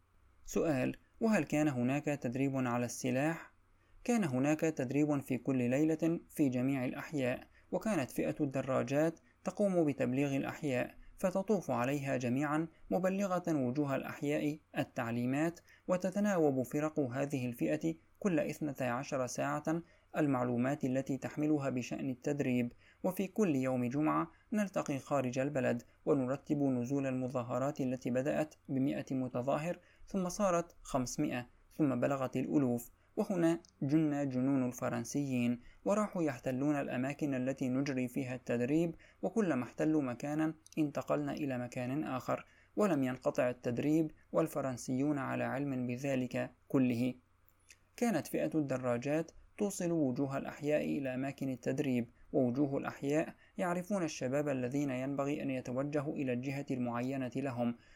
Speaker 1: سؤال: وهل كان هناك تدريب على السلاح؟ كان هناك تدريب في كل ليلة في جميع الأحياء، وكانت فئة الدراجات تقوم بتبليغ الأحياء، فتطوف عليها جميعا مبلغة وجوه الأحياء التعليمات، وتتناوب فرق هذه الفئة كل اثنتي عشر ساعة المعلومات التي تحملها بشأن التدريب. وفي كل يوم جمعة نلتقي خارج البلد ونرتب نزول المظاهرات التي بدأت بمئة متظاهر ثم صارت خمسمائة ثم بلغت الألوف، وهنا جن جنون الفرنسيين وراحوا يحتلون الأماكن التي نجري فيها التدريب، وكلما احتلوا مكانا انتقلنا إلى مكان آخر، ولم ينقطع التدريب والفرنسيون على علم بذلك كله. كانت فئة الدراجات توصل وجوه الأحياء إلى أماكن التدريب، ووجوه الأحياء يعرفون الشباب الذين ينبغي أن يتوجهوا إلى الجهة المعينة لهم،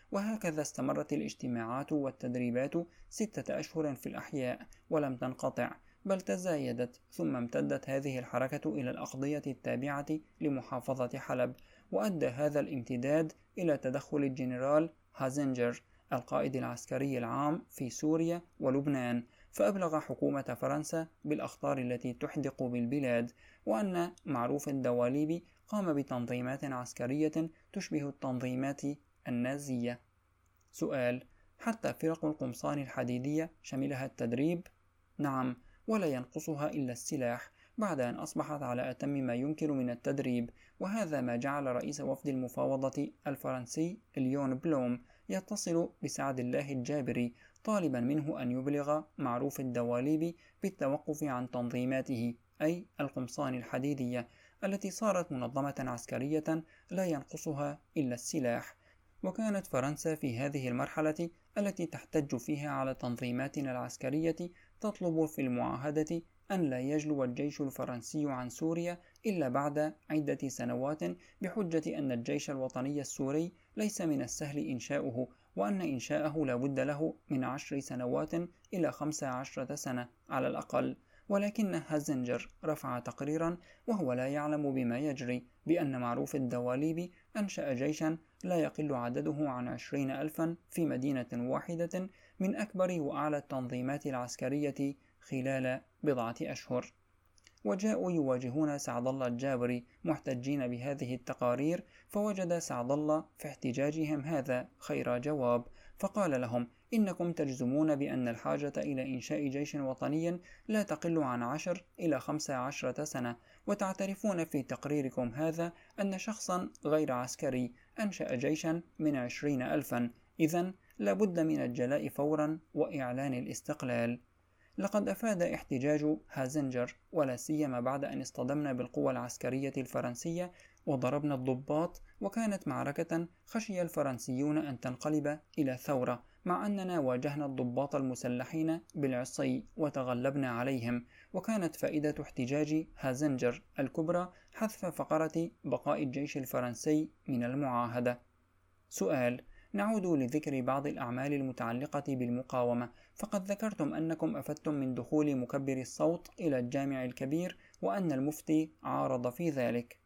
Speaker 1: وهكذا استمرت الاجتماعات والتدريبات ستة أشهر في الأحياء ولم تنقطع، بل تزايدت، ثم امتدت هذه الحركة إلى الأقضية التابعة لمحافظة حلب، وأدى هذا الامتداد إلى تدخل الجنرال هازنجر القائد العسكري العام في سوريا ولبنان، فأبلغ حكومة فرنسا بالأخطار التي تحدق بالبلاد، وأن معروف الدواليبي قام بتنظيمات عسكرية تشبه التنظيمات النازية. سؤال: حتى فرق القمصان الحديدية شملها التدريب؟ نعم، ولا ينقصها إلا السلاح، بعد أن أصبحت على أتم ما يمكن من التدريب، وهذا ما جعل رئيس وفد المفاوضة الفرنسي ليون بلوم يتصل بسعد الله الجابري طالبا منه أن يبلغ معروف الدواليبي بالتوقف عن تنظيماته، أي القمصان الحديدية، التي صارت منظمة عسكرية لا ينقصها إلا السلاح. وكانت فرنسا في هذه المرحلة التي تحتج فيها على تنظيماتنا العسكرية تطلب في المعاهدة أن لا يجلو الجيش الفرنسي عن سوريا إلا بعد عدة سنوات، بحجة أن الجيش الوطني السوري ليس من السهل إنشاؤه، وأن إنشاءه لا بد له من عشر سنوات إلى خمس عشرة سنة على الأقل. ولكن هازنجر رفع تقريرا وهو لا يعلم بما يجري بأن معروف الدواليبي أنشأ جيشا لا يقل عدده عن عشرين ألفا في مدينة واحدة من أكبر وأعلى التنظيمات العسكرية خلال بضعة أشهر. وجاءوا يواجهون سعد الله الجابري محتجين بهذه التقارير، فوجد سعد الله في احتجاجهم هذا خير جواب، فقال لهم: إنكم تجزمون بأن الحاجة إلى إنشاء جيش وطني لا تقل عن عشر إلى خمس عشرة سنة، وتعترفون في تقريركم هذا أن شخصا غير عسكري أنشأ جيشا من عشرين ألفا، إذن لابد من الجلاء فورا وإعلان الاستقلال. لقد أفاد احتجاج هازنجر، ولا سيما بعد أن اصطدمنا بالقوى العسكرية الفرنسية وضربنا الضباط، وكانت معركة خشي الفرنسيون أن تنقلب إلى ثورة، مع أننا واجهنا الضباط المسلحين بالعصي وتغلبنا عليهم. وكانت فائدة احتجاج هازنجر الكبرى حذف فقرة بقاء الجيش الفرنسي من المعاهدة. سؤال: نعود لذكر بعض الأعمال المتعلقة بالمقاومة، فقد ذكرتم أنكم أفدتم من دخول مكبر الصوت إلى الجامع الكبير، وأن المفتي عارض في ذلك.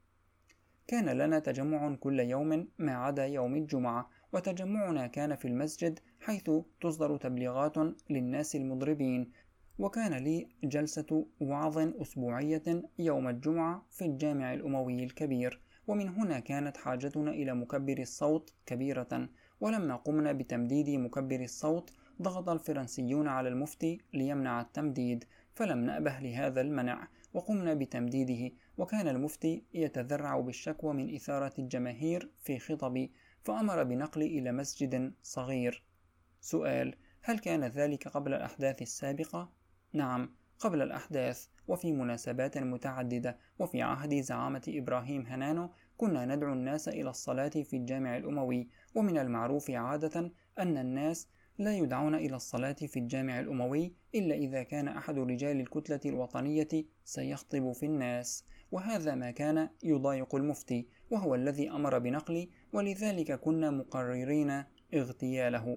Speaker 1: كان لنا تجمع كل يوم ما عدا يوم الجمعة، وتجمعنا كان في المسجد، حيث تصدر تبليغات للناس المضربين، وكان لي جلسة وعظ أسبوعية يوم الجمعة في الجامع الأموي الكبير، ومن هنا كانت حاجتنا إلى مكبر الصوت كبيرة. ولما قمنا بتمديد مكبر الصوت ضغط الفرنسيون على المفتي ليمنع التمديد، فلم نأبه لهذا المنع وقمنا بتمديده، وكان المفتي يتذرع بالشكوى من إثارة الجماهير في خطبي، فأمر بنقلي إلى مسجد صغير. سؤال: هل كان ذلك قبل الأحداث السابقة؟ نعم، قبل الأحداث وفي مناسبات متعددة. وفي عهد زعامة إبراهيم هنانو كنا ندعو الناس إلى الصلاة في الجامع الأموي، ومن المعروف عادة أن الناس لا يدعون إلى الصلاة في الجامع الأموي إلا إذا كان أحد رجال الكتلة الوطنية سيخطب في الناس، وهذا ما كان يضايق المفتي، وهو الذي أمر بنقلي، ولذلك كنا مقررين اغتياله.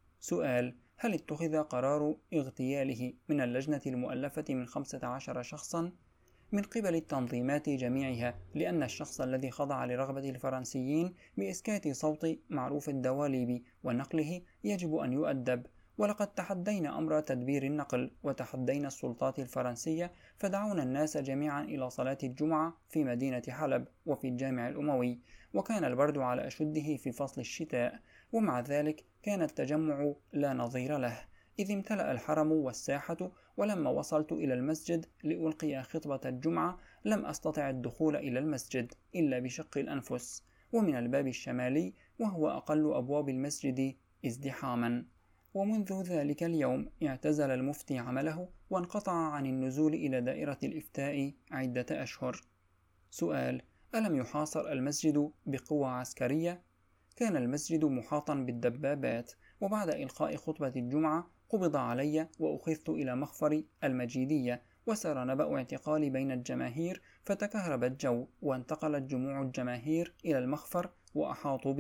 Speaker 1: سؤال: هل اتخذ قرار اغتياله من اللجنة المؤلفة من خمسة عشر شخصا من قبل التنظيمات جميعها، لأن الشخص الذي خضع لرغبة الفرنسيين بإسكات صوت معروف الدواليبي ونقله يجب أن يؤدب؟ ولقد تحدينا أمر تدبير النقل، وتحدينا السلطات الفرنسية، فدعونا الناس جميعا إلى صلاة الجمعة في مدينة حلب وفي الجامع الأموي، وكان البرد على أشده في فصل الشتاء، ومع ذلك كان التجمع لا نظير له، إذ امتلأ الحرم والساحة. ولما وصلت إلى المسجد لألقي خطبة الجمعة لم أستطع الدخول إلى المسجد إلا بشق الأنفس، ومن الباب الشمالي، وهو أقل أبواب المسجد ازدحاما. ومنذ ذلك اليوم اعتزل المفتي عمله وانقطع عن النزول إلى دائرة الإفتاء عدة أشهر. سؤال: ألم يحاصر المسجد بقوة عسكرية؟ كان المسجد محاطا بالدبابات، وبعد إلقاء خطبة الجمعة قبض علي وأخذت إلى مخفر المجيدية، وسار نبأ اعتقالي بين الجماهير، فتكهرب الجو وانتقلت جموع الجماهير إلى المخفر وأحاطوا به،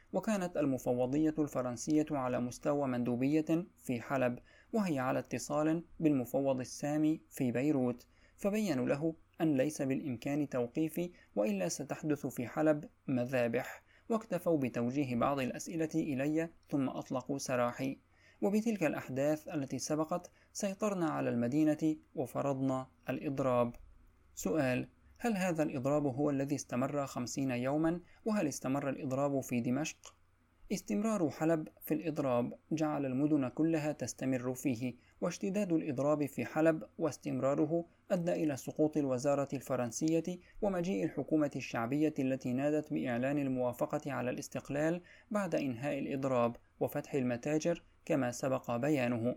Speaker 1: وكانت المفوضية الفرنسية على مستوى مندوبية في حلب، وهي على اتصال بالمفوض السامي في بيروت، فبينوا له أن ليس بالإمكان توقيفي وإلا ستحدث في حلب مذابح، واكتفوا بتوجيه بعض الأسئلة إلي ثم أطلقوا سراحي. وبتلك الأحداث التي سبقت سيطرنا على المدينة وفرضنا الإضراب. سؤال: هل هذا الإضراب هو الذي استمر خمسين يوما؟ وهل استمر الإضراب في دمشق؟ استمرار حلب في الإضراب جعل المدن كلها تستمر فيه، واشتداد الإضراب في حلب واستمراره أدى إلى سقوط الوزارة الفرنسية ومجيء الحكومة الشعبية التي نادت بإعلان الموافقة على الاستقلال بعد إنهاء الإضراب وفتح المتاجر كما سبق بيانه.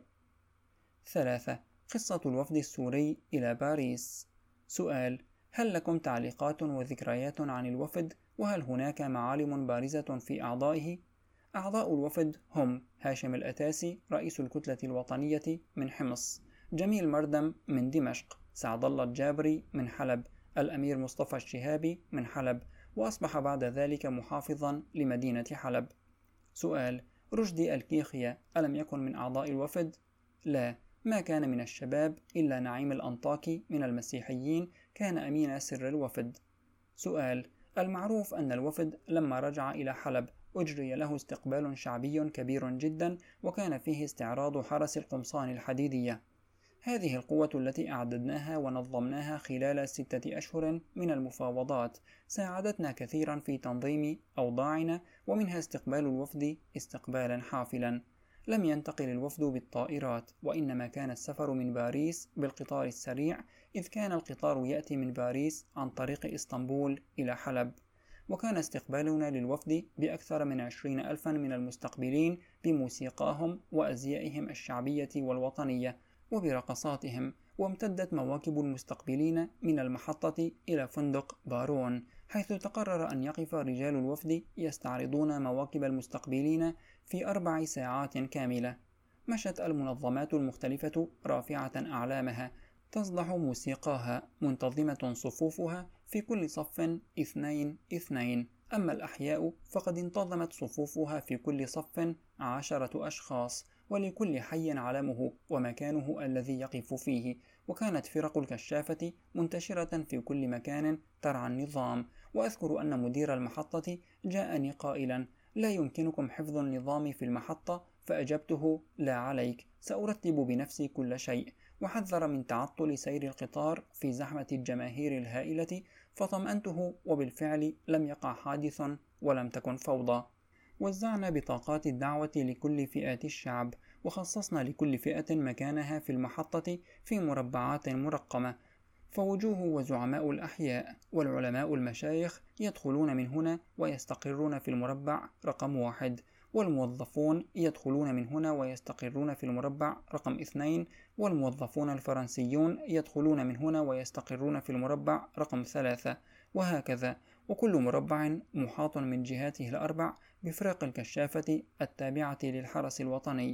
Speaker 1: ثلاثة. قصة الوفد السوري إلى باريس. سؤال: هل لكم تعليقات وذكريات عن الوفد؟ وهل هناك معالم بارزة في أعضائه؟ أعضاء الوفد هم هاشم الأتاسي رئيس الكتلة الوطنية من حمص، جميل مردم من دمشق، سعد الله الجابري من حلب، الأمير مصطفى الشهابي من حلب، وأصبح بعد ذلك محافظا لمدينة حلب. سؤال: رشدي الكيخية ألم يكن من أعضاء الوفد؟ لا، ما كان من الشباب إلا نعيم الأنطاكي من المسيحيين كان أمين سر الوفد. سؤال: المعروف أن الوفد لما رجع إلى حلب أجري له استقبال شعبي كبير جدا، وكان فيه استعراض حرس القمصان الحديدية. هذه القوة التي أعددناها ونظمناها خلال ستة أشهر من المفاوضات ساعدتنا كثيرا في تنظيم أوضاعنا، ومنها استقبال الوفد استقبالا حافلا. لم ينتقل الوفد بالطائرات، وإنما كان السفر من باريس بالقطار السريع، إذ كان القطار يأتي من باريس عن طريق إسطنبول إلى حلب. وكان استقبالنا للوفد بأكثر من عشرين ألفا من المستقبلين بموسيقاهم وأزيائهم الشعبية والوطنية وبرقصاتهم، وامتدت مواكب المستقبلين من المحطة إلى فندق بارون، حيث تقرر أن يقف رجال الوفد يستعرضون مواكب المستقبلين في أربع ساعات كاملة. مشت المنظمات المختلفة رافعة أعلامها، تصدح موسيقاها منتظمة صفوفها في كل صف اثنين اثنين، أما الأحياء فقد انتظمت صفوفها في كل صف عشرة أشخاص، ولكل حي علمه ومكانه الذي يقف فيه، وكانت فرق الكشافة منتشرة في كل مكان ترعى النظام. وأذكر أن مدير المحطة جاءني قائلا: لا يمكنكم حفظ النظام في المحطة؟ فأجبته: لا عليك، سأرتب بنفسي كل شيء. وحذر من تعطل سير القطار في زحمة الجماهير الهائلة، فطمأنته وبالفعل لم يقع حادث ولم تكن فوضى. وزعنا بطاقات الدعوة لكل فئات الشعب، وخصصنا لكل فئة مكانها في المحطة في مربعات مرقمة، فوجوه وزعماء الأحياء والعلماء المشايخ يدخلون من هنا ويستقرون في المربع رقم واحد، والموظفون يدخلون من هنا ويستقرون في المربع رقم اثنين، والموظفون الفرنسيون يدخلون من هنا ويستقرون في المربع رقم ثلاثة، وهكذا، وكل مربع محاط من جهاته الأربع بفرق الكشافة التابعة للحرس الوطني.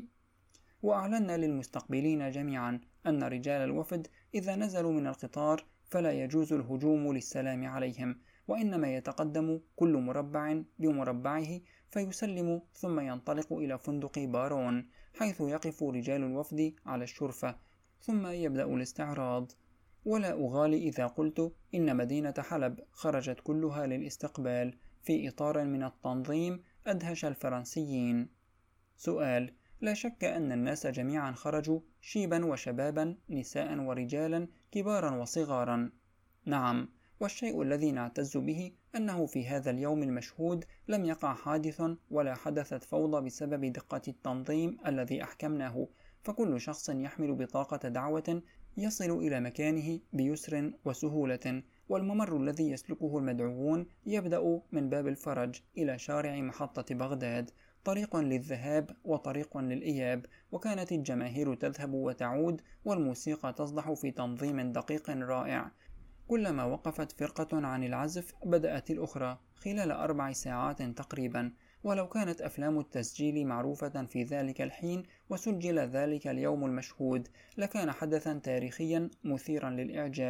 Speaker 1: وأعلنا للمستقبلين جميعا أن رجال الوفد إذا نزلوا من القطار فلا يجوز الهجوم للسلام عليهم، وإنما يتقدم كل مربع بمربعه فيسلم ثم ينطلق إلى فندق بارون، حيث يقف رجال الوفد على الشرفة، ثم يبدأ الاستعراض. ولا أغالي إذا قلت إن مدينة حلب خرجت كلها للاستقبال في إطار من التنظيم أدهش الفرنسيين. سؤال: لا شك أن الناس جميعا خرجوا، شيبا وشبابا، نساء ورجالا، كبارا وصغارا. نعم، والشيء الذي نعتز به أنه في هذا اليوم المشهود لم يقع حادث ولا حدثت فوضى بسبب دقة التنظيم الذي أحكمناه، فكل شخص يحمل بطاقة دعوة يصل إلى مكانه بيسر وسهولة، والممر الذي يسلكه المدعوون يبدأ من باب الفرج إلى شارع محطة بغداد، طريق للذهاب وطريق للإياب، وكانت الجماهير تذهب وتعود والموسيقى تصدح في تنظيم دقيق رائع. كلما وقفت فرقة عن العزف بدأت الأخرى خلال أربع ساعات تقريبا، ولو كانت أفلام التسجيل معروفة في ذلك الحين وسجل ذلك اليوم المشهود لكان حدثا تاريخيا مثيرا للإعجاب.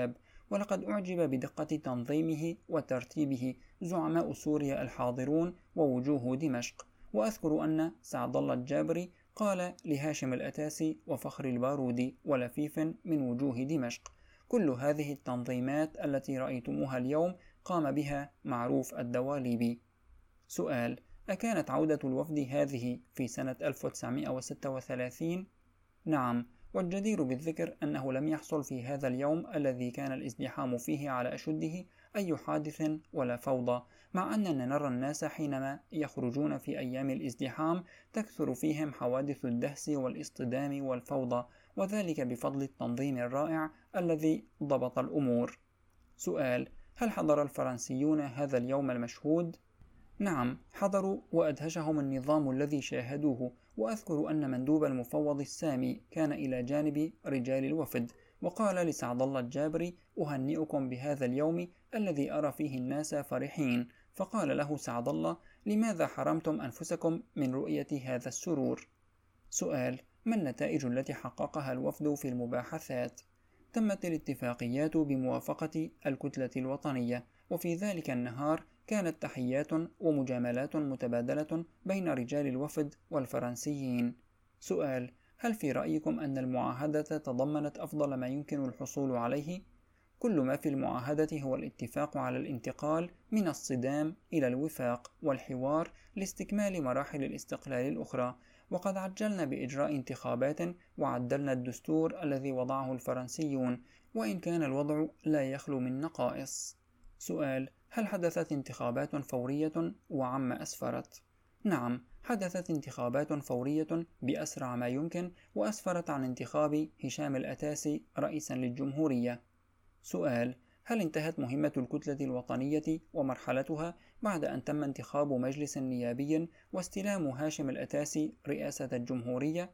Speaker 1: ولقد أعجب بدقة تنظيمه وترتيبه زعماء سوريا الحاضرون ووجوه دمشق. وأذكر أن سعد الله الجابري قال لهاشم الأتاسي وفخر البارودي ولفيف من وجوه دمشق: كل هذه التنظيمات التي رأيتموها اليوم قام بها معروف الدواليبي. سؤال: أكانت عودة الوفد هذه في سنة ألف وتسعمائة وستة وثلاثين؟ نعم، والجدير بالذكر أنه لم يحصل في هذا اليوم الذي كان الازدحام فيه على أشده أي حادث ولا فوضى، مع أننا نرى الناس حينما يخرجون في أيام الازدحام تكثر فيهم حوادث الدهس والاصطدام والفوضى، وذلك بفضل التنظيم الرائع الذي ضبط الأمور. سؤال: هل حضر الفرنسيون هذا اليوم المشهود؟ نعم، حضروا وأدهشهم النظام الذي شاهدوه. وأذكر أن مندوب المفوض السامي كان إلى جانب رجال الوفد وقال لسعد الله الجابري: أهنئكم بهذا اليوم الذي أرى فيه الناس فرحين. فقال له سعد الله: لماذا حرمتم أنفسكم من رؤية هذا السرور؟ سؤال: ما النتائج التي حققها الوفد في المباحثات؟ تمت الاتفاقيات بموافقة الكتلة الوطنية، وفي ذلك النهار كانت تحيات ومجاملات متبادلة بين رجال الوفد والفرنسيين. سؤال: هل في رأيكم أن المعاهدة تضمنت أفضل ما يمكن الحصول عليه؟ كل ما في المعاهدة هو الاتفاق على الانتقال من الصدام إلى الوفاق والحوار لاستكمال مراحل الاستقلال الأخرى، وقد عجلنا بإجراء انتخابات وعدلنا الدستور الذي وضعه الفرنسيون، وإن كان الوضع لا يخلو من نقائص. سؤال: هل حدثت انتخابات فورية وعم أسفرت؟ نعم، حدثت انتخابات فورية بأسرع ما يمكن وأسفرت عن انتخاب هشام الأتاسي رئيسا للجمهورية. سؤال: هل انتهت مهمة الكتلة الوطنية ومرحلتها بعد أن تم انتخاب مجلس نيابي واستلام هاشم الأتاسي رئاسة الجمهورية؟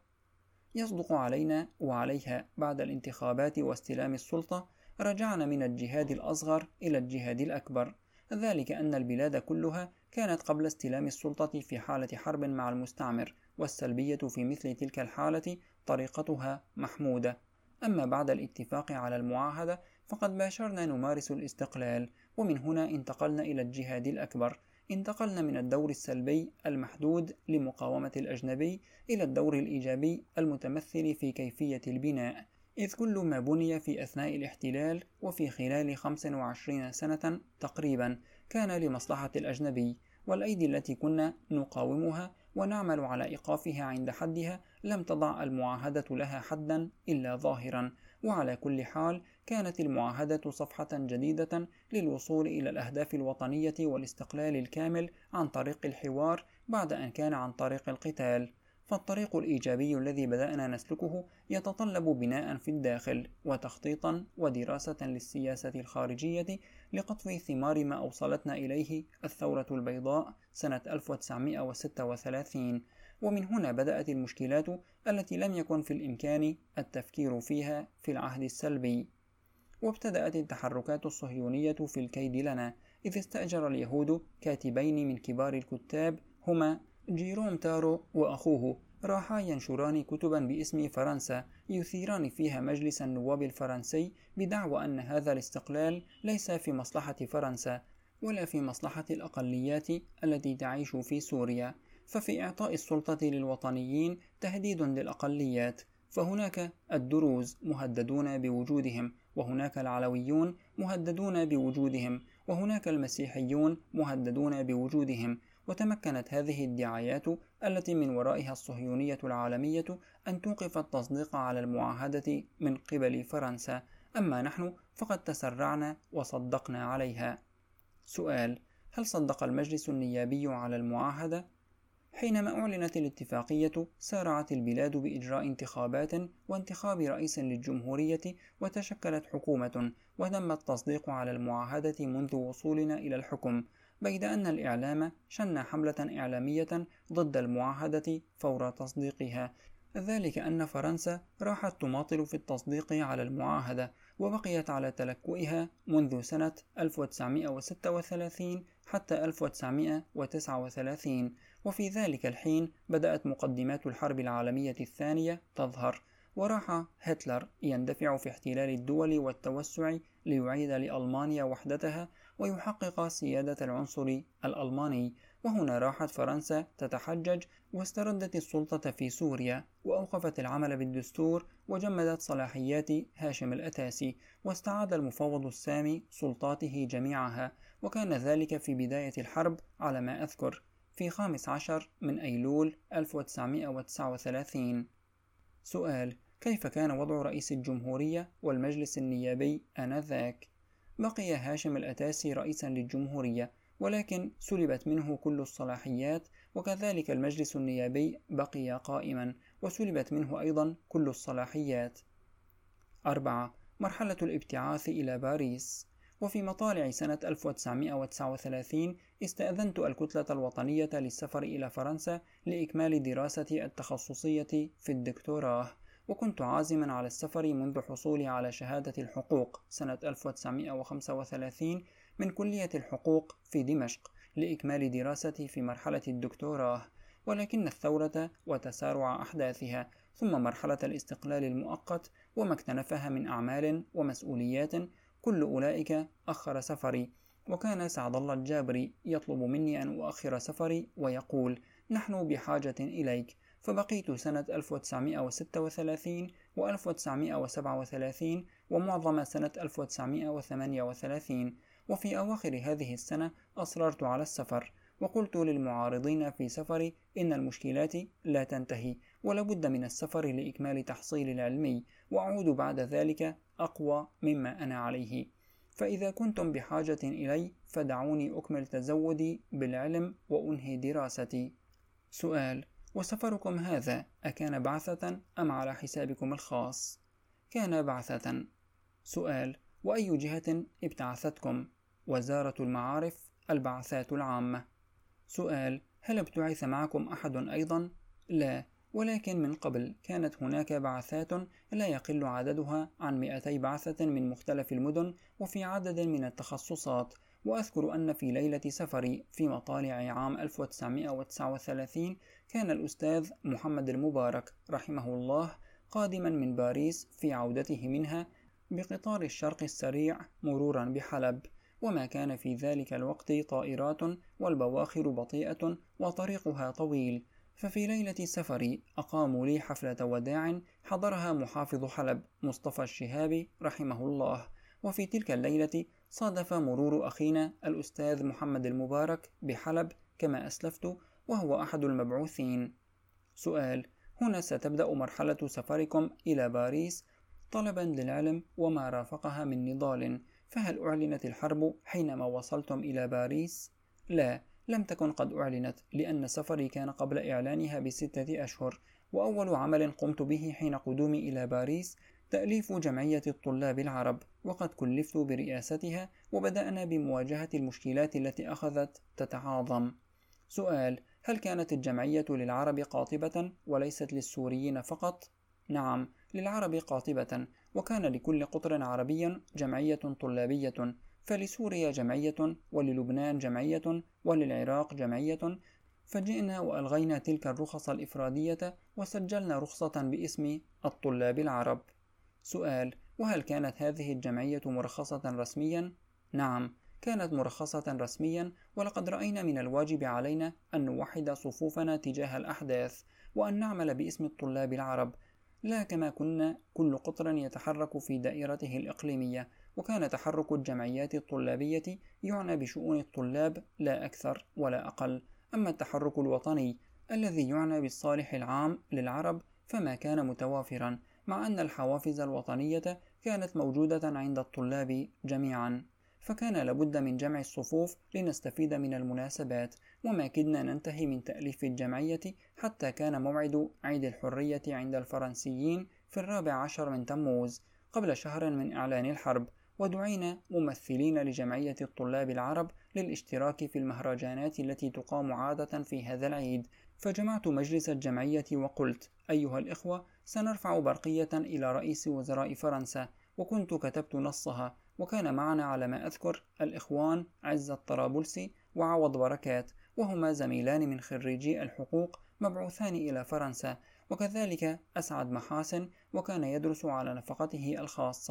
Speaker 1: يصدق علينا وعليها بعد الانتخابات واستلام السلطة رجعنا من الجهاد الأصغر إلى الجهاد الأكبر، ذلك أن البلاد كلها كانت قبل استلام السلطة في حالة حرب مع المستعمر، والسلبية في مثل تلك الحالة طريقتها محمودة. أما بعد الاتفاق على المعاهدة فقد باشرنا نمارس الاستقلال، ومن هنا انتقلنا إلى الجهاد الأكبر. انتقلنا من الدور السلبي المحدود لمقاومة الأجنبي إلى الدور الإيجابي المتمثل في كيفية البناء، إذ كل ما بني في أثناء الاحتلال وفي خلال خمس وعشرين سنة تقريبا كان لمصلحة الأجنبي، والأيدي التي كنا نقاومها ونعمل على إيقافها عند حدها لم تضع المعاهدة لها حدا إلا ظاهرا. وعلى كل حال كانت المعاهدة صفحة جديدة للوصول إلى الأهداف الوطنية والاستقلال الكامل عن طريق الحوار بعد أن كان عن طريق القتال. فالطريق الإيجابي الذي بدأنا نسلكه يتطلب بناء في الداخل وتخطيطا ودراسة للسياسة الخارجية لقطف ثمار ما أوصلتنا إليه الثورة البيضاء سنة ألف وتسعمائة وستة وثلاثين. ومن هنا بدأت المشكلات التي لم يكن في الإمكان التفكير فيها في العهد السلبي. وابتدأت التحركات الصهيونية في الكيد لنا، إذ استأجر اليهود كاتبين من كبار الكتاب هما جيروم تارو وأخوه، راحا ينشران كتبا باسم فرنسا يثيران فيها مجلس النواب الفرنسي بدعوى أن هذا الاستقلال ليس في مصلحة فرنسا ولا في مصلحة الأقليات التي تعيش في سوريا، ففي إعطاء السلطة للوطنيين تهديد للأقليات، فهناك الدروز مهددون بوجودهم، وهناك العلويون مهددون بوجودهم، وهناك المسيحيون مهددون بوجودهم. وتمكنت هذه الدعايات التي من ورائها الصهيونية العالمية أن توقف التصديق على المعاهدة من قبل فرنسا، أما نحن فقد تسرعنا وصدقنا عليها. سؤال: هل صدق المجلس النيابي على المعاهدة؟ حينما أعلنت الاتفاقية سارعت البلاد بإجراء انتخابات وانتخاب رئيس للجمهورية وتشكلت حكومة، وتم التصديق على المعاهدة منذ وصولنا إلى الحكم، بيد أن الإعلام شن حملة إعلامية ضد المعاهدة فور تصديقها، ذلك أن فرنسا راحت تماطل في التصديق على المعاهدة وبقيت على تلكؤها منذ سنة ألف وتسعمائة وستة وثلاثين حتى ألف وتسعمائة وتسعة وثلاثين، وفي ذلك الحين بدأت مقدمات الحرب العالمية الثانية تظهر، وراح هتلر يندفع في احتلال الدول والتوسع ليعيد لألمانيا وحدتها ويحقق سيادة العنصر الألماني. وهنا راحت فرنسا تتحجج واستردت السلطة في سوريا وأوقفت العمل بالدستور وجمدت صلاحيات هاشم الأتاسي، واستعاد المفوض السامي سلطاته جميعها، وكان ذلك في بداية الحرب على ما أذكر في خامس عشر من أيلول ألف وتسعمائة وتسعة وثلاثين. سؤال: كيف كان وضع رئيس الجمهورية والمجلس النيابي آنذاك؟ بقي هاشم الأتاسي رئيسا للجمهورية، ولكن سلبت منه كل الصلاحيات، وكذلك المجلس النيابي بقي قائما وسلبت منه أيضا كل الصلاحيات. أربعة. مرحلة الابتعاث إلى باريس. وفي مطالع سنة ألف وتسعمائة وتسعة وثلاثين استأذنت الكتلة الوطنية للسفر إلى فرنسا لإكمال دراستي التخصصية في الدكتوراه، وكنت عازما على السفر منذ حصولي على شهادة الحقوق سنة ألف وتسعمائة وخمسة وثلاثين من كلية الحقوق في دمشق لإكمال دراستي في مرحلة الدكتوراه، ولكن الثورة وتسارع أحداثها ثم مرحلة الاستقلال المؤقت وما اكتنفها من أعمال ومسؤوليات كل أولئك أخر سفري. وكان سعد الله الجابري يطلب مني أن أؤخر سفري ويقول: نحن بحاجة إليك. فبقيت سنة ألف وتسعمائة وستة وثلاثين وألف وتسعمائة وسبعة وثلاثين ومعظم سنة ألف وتسعمائة وثمانية وثلاثين، وفي أواخر هذه السنة أصررت على السفر، وقلت للمعارضين في سفري إن المشكلات لا تنتهي ولابد من السفر لإكمال تحصيل العلمي، وأعود بعد ذلك أقوى مما أنا عليه، فإذا كنتم بحاجة إلي فدعوني أكمل تزودي بالعلم وأنهي دراستي. سؤال: وسفركم هذا أكان بعثة أم على حسابكم الخاص؟ كان بعثة. سؤال: وأي جهة ابتعثتكم؟ وزارة المعارف، البعثات العامة. سؤال: هل ابتعث معكم أحد أيضا؟ لا، ولكن من قبل كانت هناك بعثات لا يقل عددها عن مئتي بعثة من مختلف المدن وفي عدد من التخصصات. وأذكر أن في ليلة سفري في مطالع عام ألف وتسعمائة وتسعة وثلاثين كان الأستاذ محمد المبارك رحمه الله قادما من باريس في عودته منها بقطار الشرق السريع مرورا بحلب، وما كان في ذلك الوقت طائرات والبواخر بطيئة وطريقها طويل. ففي ليلة سفري أقاموا لي حفلة وداع حضرها محافظ حلب مصطفى الشهابي رحمه الله، وفي تلك الليلة صادف مرور أخينا الأستاذ محمد المبارك بحلب كما أسلفت، وهو أحد المبعوثين. سؤال: هنا ستبدأ مرحلة سفركم إلى باريس طلبا للعلم وما رافقها من نضال، فهل أعلنت الحرب حينما وصلتم إلى باريس؟ لا، لم تكن قد أعلنت، لأن سفري كان قبل إعلانها بستة أشهر، وأول عمل قمت به حين قدومي إلى باريس تأليف جمعية الطلاب العرب، وقد كلفت برئاستها، وبدأنا بمواجهة المشكلات التي أخذت تتعاظم. سؤال: هل كانت الجمعية للعرب قاطبة وليست للسوريين فقط؟ نعم، للعرب قاطبة، وكان لكل قطر عربي جمعية طلابية، فلسوريا جمعية، وللبنان جمعية، وللعراق جمعية، فجئنا وألغينا تلك الرخص الإفرادية وسجلنا رخصة باسم الطلاب العرب. سؤال: وهل كانت هذه الجمعية مرخصة رسميا؟ نعم، كانت مرخصة رسميا، ولقد رأينا من الواجب علينا أن نوحد صفوفنا تجاه الأحداث وأن نعمل باسم الطلاب العرب، لا كما كنا كل قطر يتحرك في دائرته الإقليمية. وكان تحرك الجمعيات الطلابية يعنى بشؤون الطلاب لا أكثر ولا أقل، أما التحرك الوطني الذي يعنى بالصالح العام للعرب فما كان متوافرا، مع أن الحوافز الوطنية كانت موجودة عند الطلاب جميعا، فكان لابد من جمع الصفوف لنستفيد من المناسبات، وما كدنا ننتهي من تأليف الجمعية حتى كان موعد عيد الحرية عند الفرنسيين في الرابع عشر من تموز قبل شهر من إعلان الحرب، ودعينا ممثلين لجمعية الطلاب العرب للاشتراك في المهرجانات التي تقام عادة في هذا العيد. فجمعت مجلس الجمعية وقلت: أيها الإخوة، سنرفع برقية إلى رئيس وزراء فرنسا، وكنت كتبت نصها، وكان معنا على ما أذكر الإخوان عز الطرابلسي وعوض بركات، وهما زميلان من خريجي الحقوق مبعوثان إلى فرنسا، وكذلك أسعد محاسن وكان يدرس على نفقته الخاصة،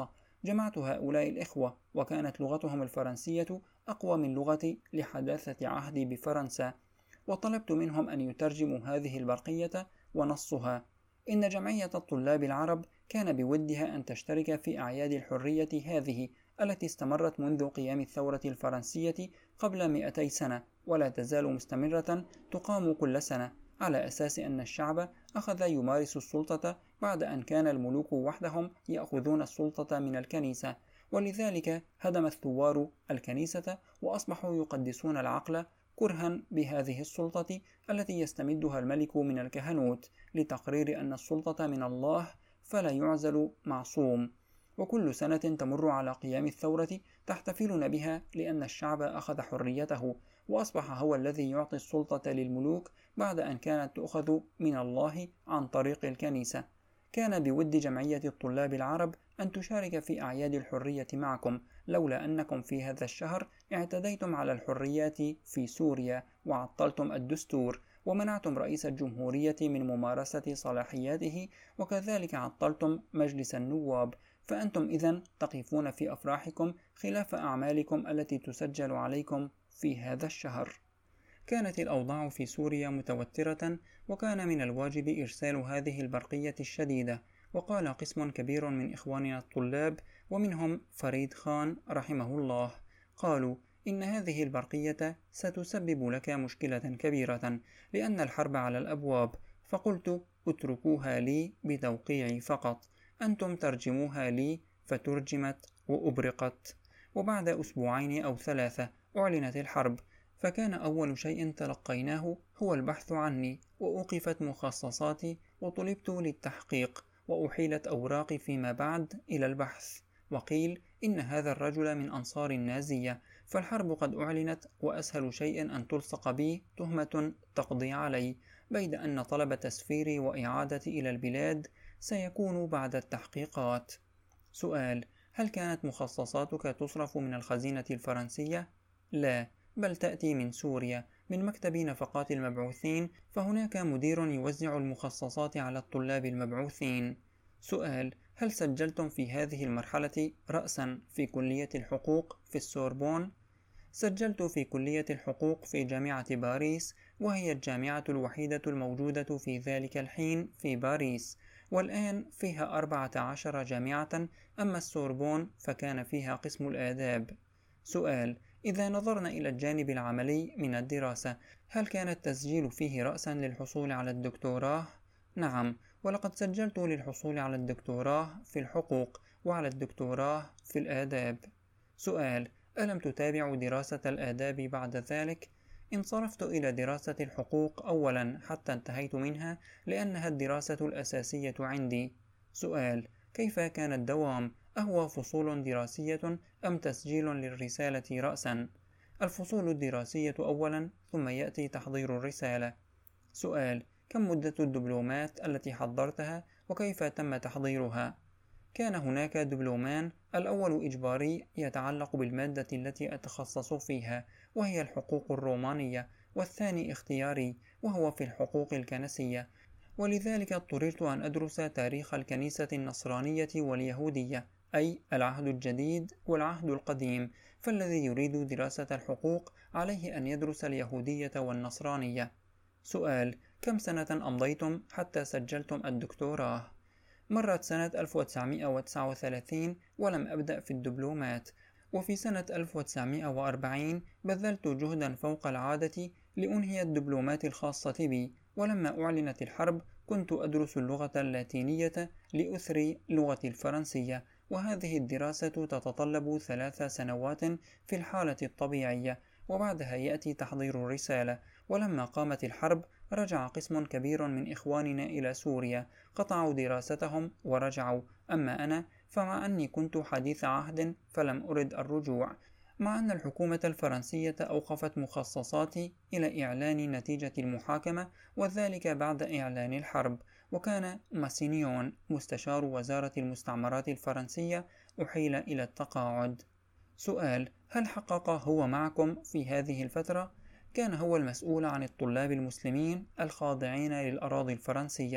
Speaker 1: جمعت هؤلاء الإخوة، وكانت لغتهم الفرنسية أقوى من لغتي لحداثة عهدي بفرنسا، وطلبت منهم أن يترجموا هذه البرقية ونصها. إن جمعية الطلاب العرب كان بودها أن تشترك في أعياد الحرية هذه التي استمرت منذ قيام الثورة الفرنسية قبل مئتي سنة، ولا تزال مستمرة تقام كل سنة، على أساس أن الشعب أخذ يمارس السلطة بعد أن كان الملوك وحدهم يأخذون السلطة من الكنيسة، ولذلك هدم الثوار الكنيسة وأصبحوا يقدسون العقل كرها بهذه السلطة التي يستمدها الملك من الكهنوت، لتقرير أن السلطة من الله فلا يعزل معصوم. وكل سنة تمر على قيام الثورة تحتفلون بها، لأن الشعب أخذ حريته وأصبح هو الذي يعطي السلطة للملوك بعد أن كانت تؤخذ من الله عن طريق الكنيسة. كان بود جمعية الطلاب العرب أن تشارك في أعياد الحرية معكم، لولا أنكم في هذا الشهر اعتديتم على الحريات في سوريا وعطلتم الدستور ومنعتم رئيس الجمهورية من ممارسة صلاحياته، وكذلك عطلتم مجلس النواب، فأنتم إذن تقفون في أفراحكم خلاف أعمالكم التي تسجل عليكم في هذا الشهر. كانت الأوضاع في سوريا متوترة، وكان من الواجب إرسال هذه البرقية الشديدة. وقال قسم كبير من إخواننا الطلاب ومنهم فريد خان رحمه الله، قالوا إن هذه البرقية ستسبب لك مشكلة كبيرة لأن الحرب على الأبواب، فقلت اتركوها لي بتوقيعي فقط، أنتم ترجموها لي، فترجمت وأبرقت. وبعد أسبوعين أو ثلاثة أعلنت الحرب، فكان أول شيء تلقيناه هو البحث عني، وأوقفت مخصصاتي وطلبت للتحقيق، وأحيلت أوراقي فيما بعد إلى البحث، وقيل إن هذا الرجل من أنصار النازية، فالحرب قد أعلنت، وأسهل شيء أن تلصق بي تهمة تقضي علي، بيد أن طلب تسفيري وإعادتي إلى البلاد سيكون بعد التحقيقات. سؤال: هل كانت مخصصاتك تصرف من الخزينة الفرنسية؟ لا، بل تأتي من سوريا، من مكتب نفقات المبعوثين، فهناك مدير يوزع المخصصات على الطلاب المبعوثين. سؤال: هل سجلتم في هذه المرحلة رأسا في كلية الحقوق في السوربون؟ سجلت في كلية الحقوق في جامعة باريس، وهي الجامعة الوحيدة الموجودة في ذلك الحين في باريس، والآن فيها أربعة عشر جامعة، أما السوربون فكان فيها قسم الآداب. سؤال: إذا نظرنا إلى الجانب العملي من الدراسة، هل كان التسجيل فيه رأسا للحصول على الدكتوراه؟ نعم، ولقد سجلت للحصول على الدكتوراه في الحقوق وعلى الدكتوراه في الآداب. سؤال: ألم تتابع دراسة الآداب بعد ذلك؟ انصرفت إلى دراسة الحقوق أولا حتى انتهيت منها، لأنها الدراسة الأساسية عندي. سؤال: كيف كان الدوام؟ أهو فصول دراسية أم تسجيل للرسالة رأسا؟ الفصول الدراسية أولا، ثم يأتي تحضير الرسالة. سؤال: كم مدة الدبلومات التي حضرتها، وكيف تم تحضيرها؟ كان هناك دبلومان، الأول إجباري يتعلق بالمادة التي أتخصص فيها وهي الحقوق الرومانية، والثاني اختياري وهو في الحقوق الكنسية، ولذلك اضطررت أن أدرس تاريخ الكنيسة النصرانية واليهودية، أي العهد الجديد والعهد القديم، فالذي يريد دراسة الحقوق عليه أن يدرس اليهودية والنصرانية. سؤال: كم سنة أمضيتم حتى سجلتم الدكتوراه؟ مرت سنة ألف وتسعمائة وتسعة وثلاثين ولم أبدأ في الدبلومات، وفي سنة ألف وتسعمائة وأربعين بذلت جهدا فوق العادة لأنهي الدبلومات الخاصة بي، ولما أعلنت الحرب كنت أدرس اللغة اللاتينية لأثري لغتي الفرنسية، وهذه الدراسة تتطلب ثلاث سنوات في الحالة الطبيعية، وبعدها يأتي تحضير الرسالة. ولما قامت الحرب رجع قسم كبير من إخواننا إلى سوريا، قطعوا دراستهم ورجعوا، أما أنا فمع أني كنت حديث عهد فلم أرد الرجوع، مع أن الحكومة الفرنسية أوقفت مخصصاتي إلى إعلان نتيجة المحاكمة، وذلك بعد إعلان الحرب، وكان ماسينيون مستشار وزارة المستعمرات الفرنسية أحيل إلى التقاعد. سؤال: هل حقق هو معكم في هذه الفترة؟ كان هو المسؤول عن الطلاب المسلمين الخاضعين للأراضي الفرنسية،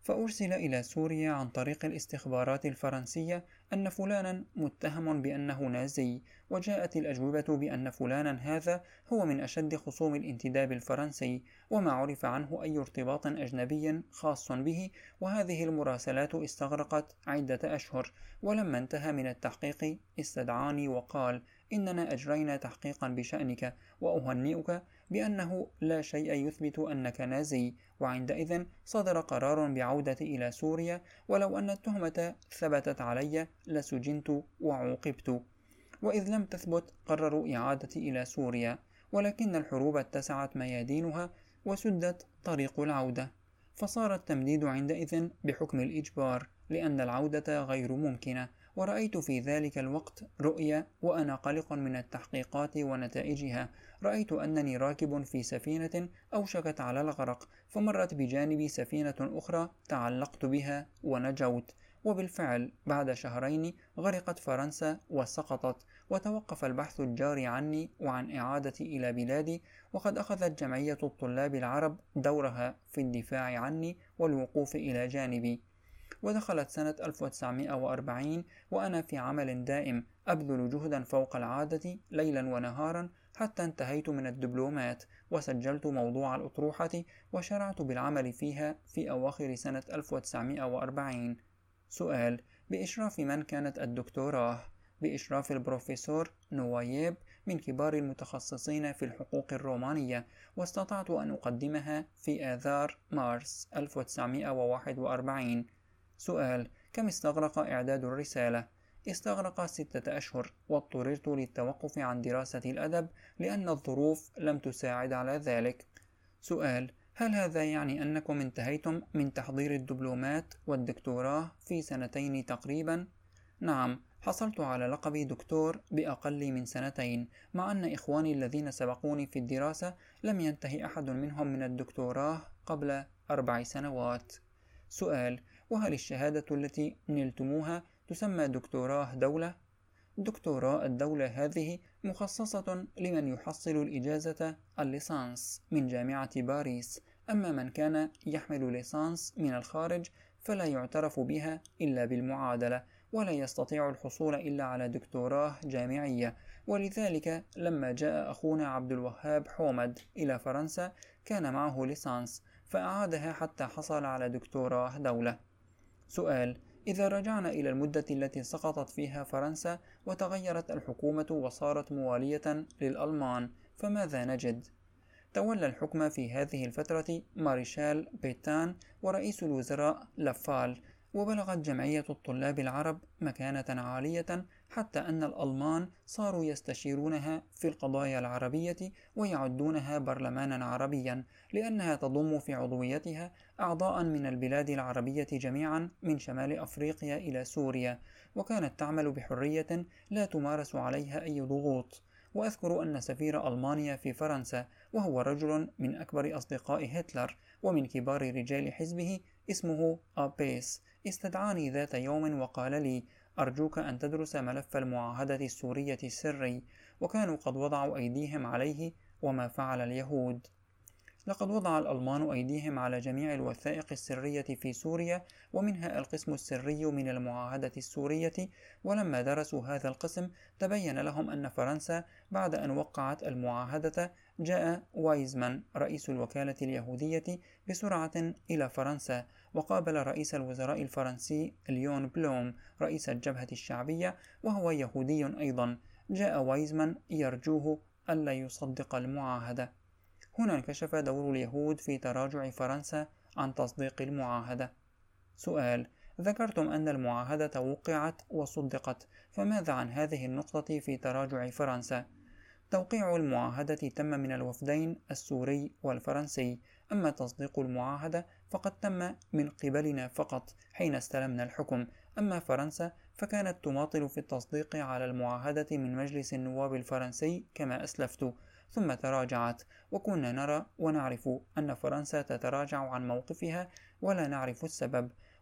Speaker 1: فأرسل إلى سوريا عن طريق الاستخبارات الفرنسية أن فلانا متهم بأنه نازي، وجاءت الأجوبة بأن فلانا هذا هو من أشد خصوم الانتداب الفرنسي، وما عرف عنه أي ارتباط أجنبي خاص به، وهذه المراسلات استغرقت عدة أشهر. ولما انتهى من التحقيق استدعاني وقال: إننا أجرينا تحقيقا بشأنك، وأهنئك بأنه لا شيء يثبت أنك نازي، وعندئذ صدر قرار بعودتي إلى سوريا، ولو أن التهمة ثبتت علي لسجنت وعوقبت، وإذ لم تثبت قرروا إعادتي إلى سوريا، ولكن الحروب اتسعت ميادينها وسدت طريق العودة، فصار التمديد عندئذ بحكم الإجبار، لأن العودة غير ممكنة. ورأيت في ذلك الوقت رؤيا وأنا قلق من التحقيقات ونتائجها. رأيت أنني راكب في سفينة أوشكت على الغرق، فمرت بجانبي سفينة أخرى تعلقت بها ونجوت، وبالفعل بعد شهرين غرقت فرنسا وسقطت، وتوقف البحث الجاري عني وعن إعادتي إلى بلادي، وقد أخذت جمعية الطلاب العرب دورها في الدفاع عني والوقوف إلى جانبي. ودخلت سنة ألف وتسعمائة وأربعين وأنا في عمل دائم أبذل جهدا فوق العادة ليلا ونهارا، حتى انتهيت من الدبلومات وسجلت موضوع الأطروحة وشرعت بالعمل فيها في أواخر سنة ألف وتسعمائة وأربعين. سؤال: بإشراف من كانت الدكتوراه؟ بإشراف البروفيسور نوايب من كبار المتخصصين في الحقوق الرومانية، واستطعت أن أقدمها في آذار مارس ألف وتسعمائة وواحد وأربعين. سؤال: كم استغرق إعداد الرسالة؟ استغرق ستة أشهر، واضطررت للتوقف عن دراسة الأدب لأن الظروف لم تساعد على ذلك. سؤال: هل هذا يعني أنكم انتهيتم من تحضير الدبلومات والدكتوراه في سنتين تقريبا؟ نعم، حصلت على لقب دكتور بأقل من سنتين، مع أن إخواني الذين سبقوني في الدراسة لم ينتهي أحد منهم من الدكتوراه قبل أربع سنوات. سؤال: وهل الشهادة التي نلتموها تسمى دكتوراه دولة؟ دكتوراه الدولة هذه مخصصة لمن يحصل الإجازة الليسانس من جامعة باريس، أما من كان يحمل ليسانس من الخارج فلا يعترف بها إلا بالمعادلة، ولا يستطيع الحصول إلا على دكتوراه جامعية. ولذلك لما جاء أخونا عبد الوهاب حومد إلى فرنسا كان معه ليسانس، فأعادها حتى حصل على دكتوراه دولة. سؤال: إذا رجعنا إلى المدة التي سقطت فيها فرنسا وتغيرت الحكومة وصارت موالية للألمان، فماذا نجد؟ تولى الحكم في هذه الفترة مارشال بيتان ورئيس الوزراء لافال، وبلغت جمعية الطلاب العرب مكانة عالية، حتى أن الألمان صاروا يستشيرونها في القضايا العربية ويعدونها برلمانا عربيا، لأنها تضم في عضويتها أعضاء من البلاد العربية جميعا من شمال أفريقيا إلى سوريا، وكانت تعمل بحرية لا تمارس عليها أي ضغوط. وأذكر أن سفير ألمانيا في فرنسا، وهو رجل من أكبر أصدقاء هتلر ومن كبار رجال حزبه، اسمه أبيس، استدعاني ذات يوم وقال لي: أرجوك أن تدرس ملف المعاهدة السورية السري، وكانوا قد وضعوا أيديهم عليه. وما فعل اليهود؟ لقد وضع الألمان أيديهم على جميع الوثائق السرية في سوريا، ومنها القسم السري من المعاهدة السورية، ولما درسوا هذا القسم تبين لهم أن فرنسا بعد أن وقعت المعاهدة جاء وايزمان رئيس الوكالة اليهودية بسرعة إلى فرنسا، وقابل رئيس الوزراء الفرنسي ليون بلوم رئيس الجبهة الشعبية وهو يهودي أيضا. جاء وايزمان يرجوه ألا يصدق المعاهدة. هنا انكشف دور اليهود في تراجع فرنسا عن تصديق المعاهدة. سؤال: ذكرتم أن المعاهدة وقعت وصدقت، فماذا عن هذه النقطة في تراجع فرنسا؟ توقيع المعاهدة تم من الوفدين السوري والفرنسي، أما تصديق المعاهدة فقد تم من قبلنا فقط حين استلمنا الحكم، أما فرنسا فكانت تماطل في التصديق على المعاهدة من مجلس النواب الفرنسي كما أسلفت، ثم تراجعت، وكنا نرى ونعرف أن فرنسا تتراجع عن موقفها ولا نعرف السبب،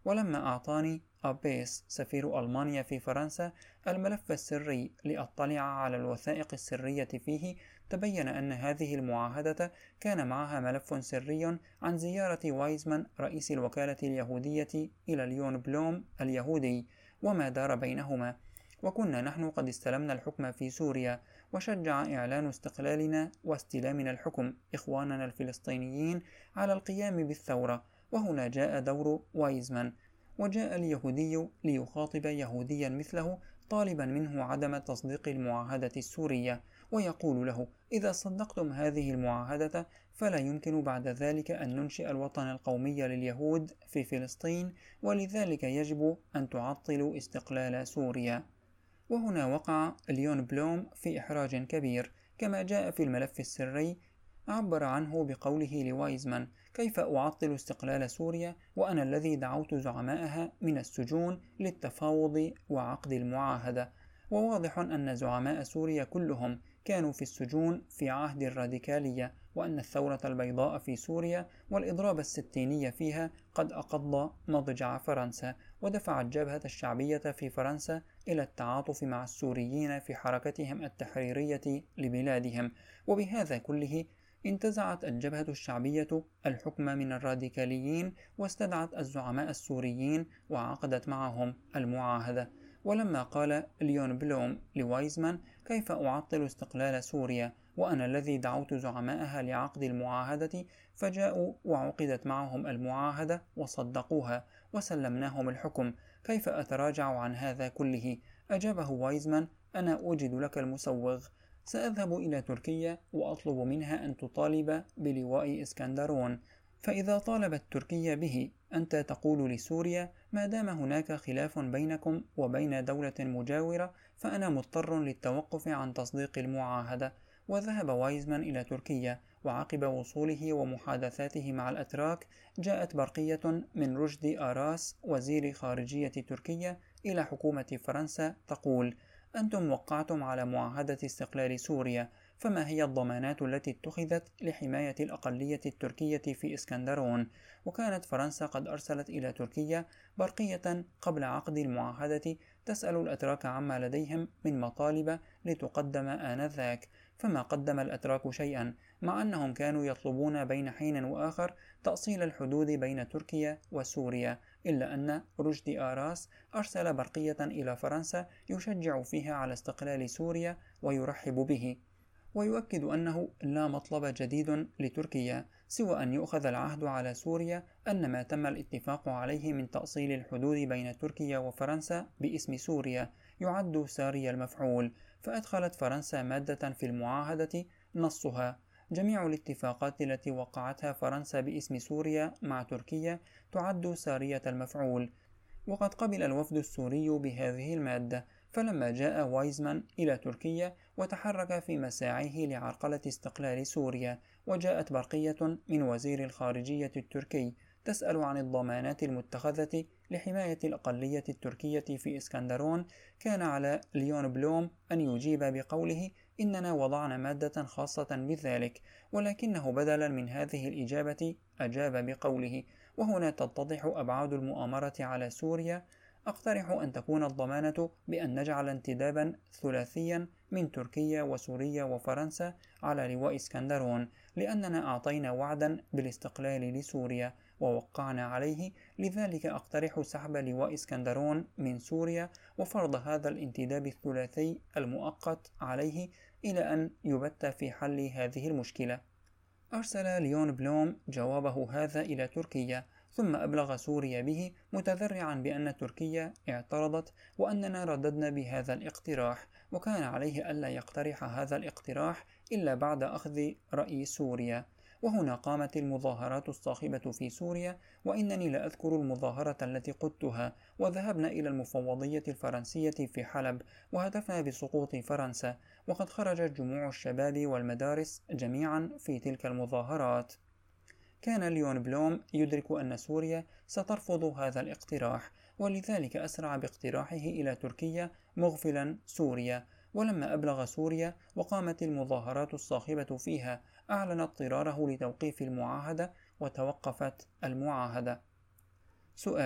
Speaker 1: ولما أعطاني أبيس سفير ألمانيا في فرنسا الملف السري لأطلع على الوثائق السرية فيه، تبين أن هذه المعاهدة كان معها ملف سري عن زيارة وايزمان رئيس الوكالة اليهودية إلى ليون بلوم اليهودي وما دار بينهما. وكنا نحن قد استلمنا الحكم في سوريا، وشجع إعلان استقلالنا واستلامنا الحكم إخواننا الفلسطينيين على القيام بالثورة. وهنا جاء دور وايزمان، وجاء اليهودي ليخاطب يهوديا مثله طالبا منه عدم تصديق المعاهدة السورية، ويقول له: إذا صدقتم هذه المعاهدة فلا يمكن بعد ذلك أن ننشئ الوطن القومي لليهود في فلسطين، ولذلك يجب أن تعطلوا استقلال سوريا. وهنا وقع ليون بلوم في إحراج كبير، كما جاء في الملف السري. عبر عنه بقوله لوايزمان: كيف أعطل استقلال سوريا وأنا الذي دعوت زعمائها من السجون للتفاوض وعقد المعاهدة؟ وواضح أن زعماء سوريا كلهم كانوا في السجون في عهد الراديكالية، وأن الثورة البيضاء في سوريا والإضراب الستيني فيها قد أقض مضجع فرنسا، ودفع الجبهة الشعبية في فرنسا إلى التعاطف مع السوريين في حركتهم التحريرية لبلادهم. وبهذا كله انتزعت الجبهة الشعبية الحكم من الراديكاليين، واستدعت الزعماء السوريين وعقدت معهم المعاهدة. ولما قال ليون بلوم لوايزمان: كيف أعطل استقلال سوريا وأنا الذي دعوت زعمائها لعقد المعاهدة، فجاءوا وعقدت معهم المعاهدة وصدقوها وسلمناهم الحكم، كيف أتراجع عن هذا كله؟ أجابه وايزمان: أنا أوجد لك المسوغ، سأذهب إلى تركيا وأطلب منها أن تطالب بلواء إسكندرون، فإذا طالبت تركيا به أنت تقول لسوريا: ما دام هناك خلاف بينكم وبين دولة مجاورة فأنا مضطر للتوقف عن تصديق المعاهدة. وذهب وايزمان إلى تركيا، وعقب وصوله ومحادثاته مع الأتراك جاءت برقية من رشدي آراس وزير خارجية تركيا إلى حكومة فرنسا تقول: أنتم وقعتم على معاهدة استقلال سوريا، فما هي الضمانات التي اتخذت لحماية الأقلية التركية في إسكندرون؟ وكانت فرنسا قد أرسلت إلى تركيا برقية قبل عقد المعاهدة تسأل الأتراك عما لديهم من مطالب لتقدم آنذاك، فما قدم الأتراك شيئا، مع أنهم كانوا يطلبون بين حين وآخر تأصيل الحدود بين تركيا وسوريا، إلا أن رشدي آراس أرسل برقية إلى فرنسا يشجع فيها على استقلال سوريا ويرحب به، ويؤكد أنه لا مطلب جديد لتركيا سوى أن يؤخذ العهد على سوريا أن ما تم الاتفاق عليه من تأصيل الحدود بين تركيا وفرنسا باسم سوريا يعد ساري المفعول. فأدخلت فرنسا مادة في المعاهدة نصها: جميع الاتفاقات التي وقعتها فرنسا باسم سوريا مع تركيا تعد سارية المفعول. وقد قبل الوفد السوري بهذه المادة، فلما جاء وايزمان إلى تركيا وتحرك في مساعيه لعرقلة استقلال سوريا، وجاءت برقية من وزير الخارجية التركي تسأل عن الضمانات المتخذة لحماية الأقلية التركية في إسكندرون، كان على ليون بلوم أن يجيب بقوله: إننا وضعنا مادة خاصة بذلك، ولكنه بدلا من هذه الإجابة أجاب بقوله: وهنا تتضح أبعاد المؤامرة على سوريا، أقترح أن تكون الضمانة بأن نجعل انتدابا ثلاثيا من تركيا وسوريا وفرنسا على لواء اسكندرون، لأننا أعطينا وعدا بالاستقلال لسوريا ووقعنا عليه، لذلك أقترح سحب لواء اسكندرون من سوريا وفرض هذا الانتداب الثلاثي المؤقت عليه إلى أن يبت في حل هذه المشكلة. أرسل ليون بلوم جوابه هذا إلى تركيا، ثم أبلغ سوريا به متذرعا بأن تركيا اعترضت وأننا رددنا بهذا الاقتراح، وكان عليه ألا يقترح هذا الاقتراح إلا بعد أخذ رأي سوريا. وهنا قامت المظاهرات الصاخبة في سوريا، وإنني لا أذكر المظاهرة التي قدتها، وذهبنا إلى المفوضية الفرنسية في حلب وهتفنا بسقوط فرنسا، وقد خرجت جموع الشباب والمدارس جميعا في تلك المظاهرات. كان ليون بلوم يدرك أن سوريا سترفض هذا الاقتراح، ولذلك أسرع باقتراحه إلى تركيا مغفلا سوريا. ولما أبلغ سوريا وقامت المظاهرات الصاخبة فيها، أعلن اضطراره لتوقيف المعاهدة وتوقفت المعاهدة. سؤال: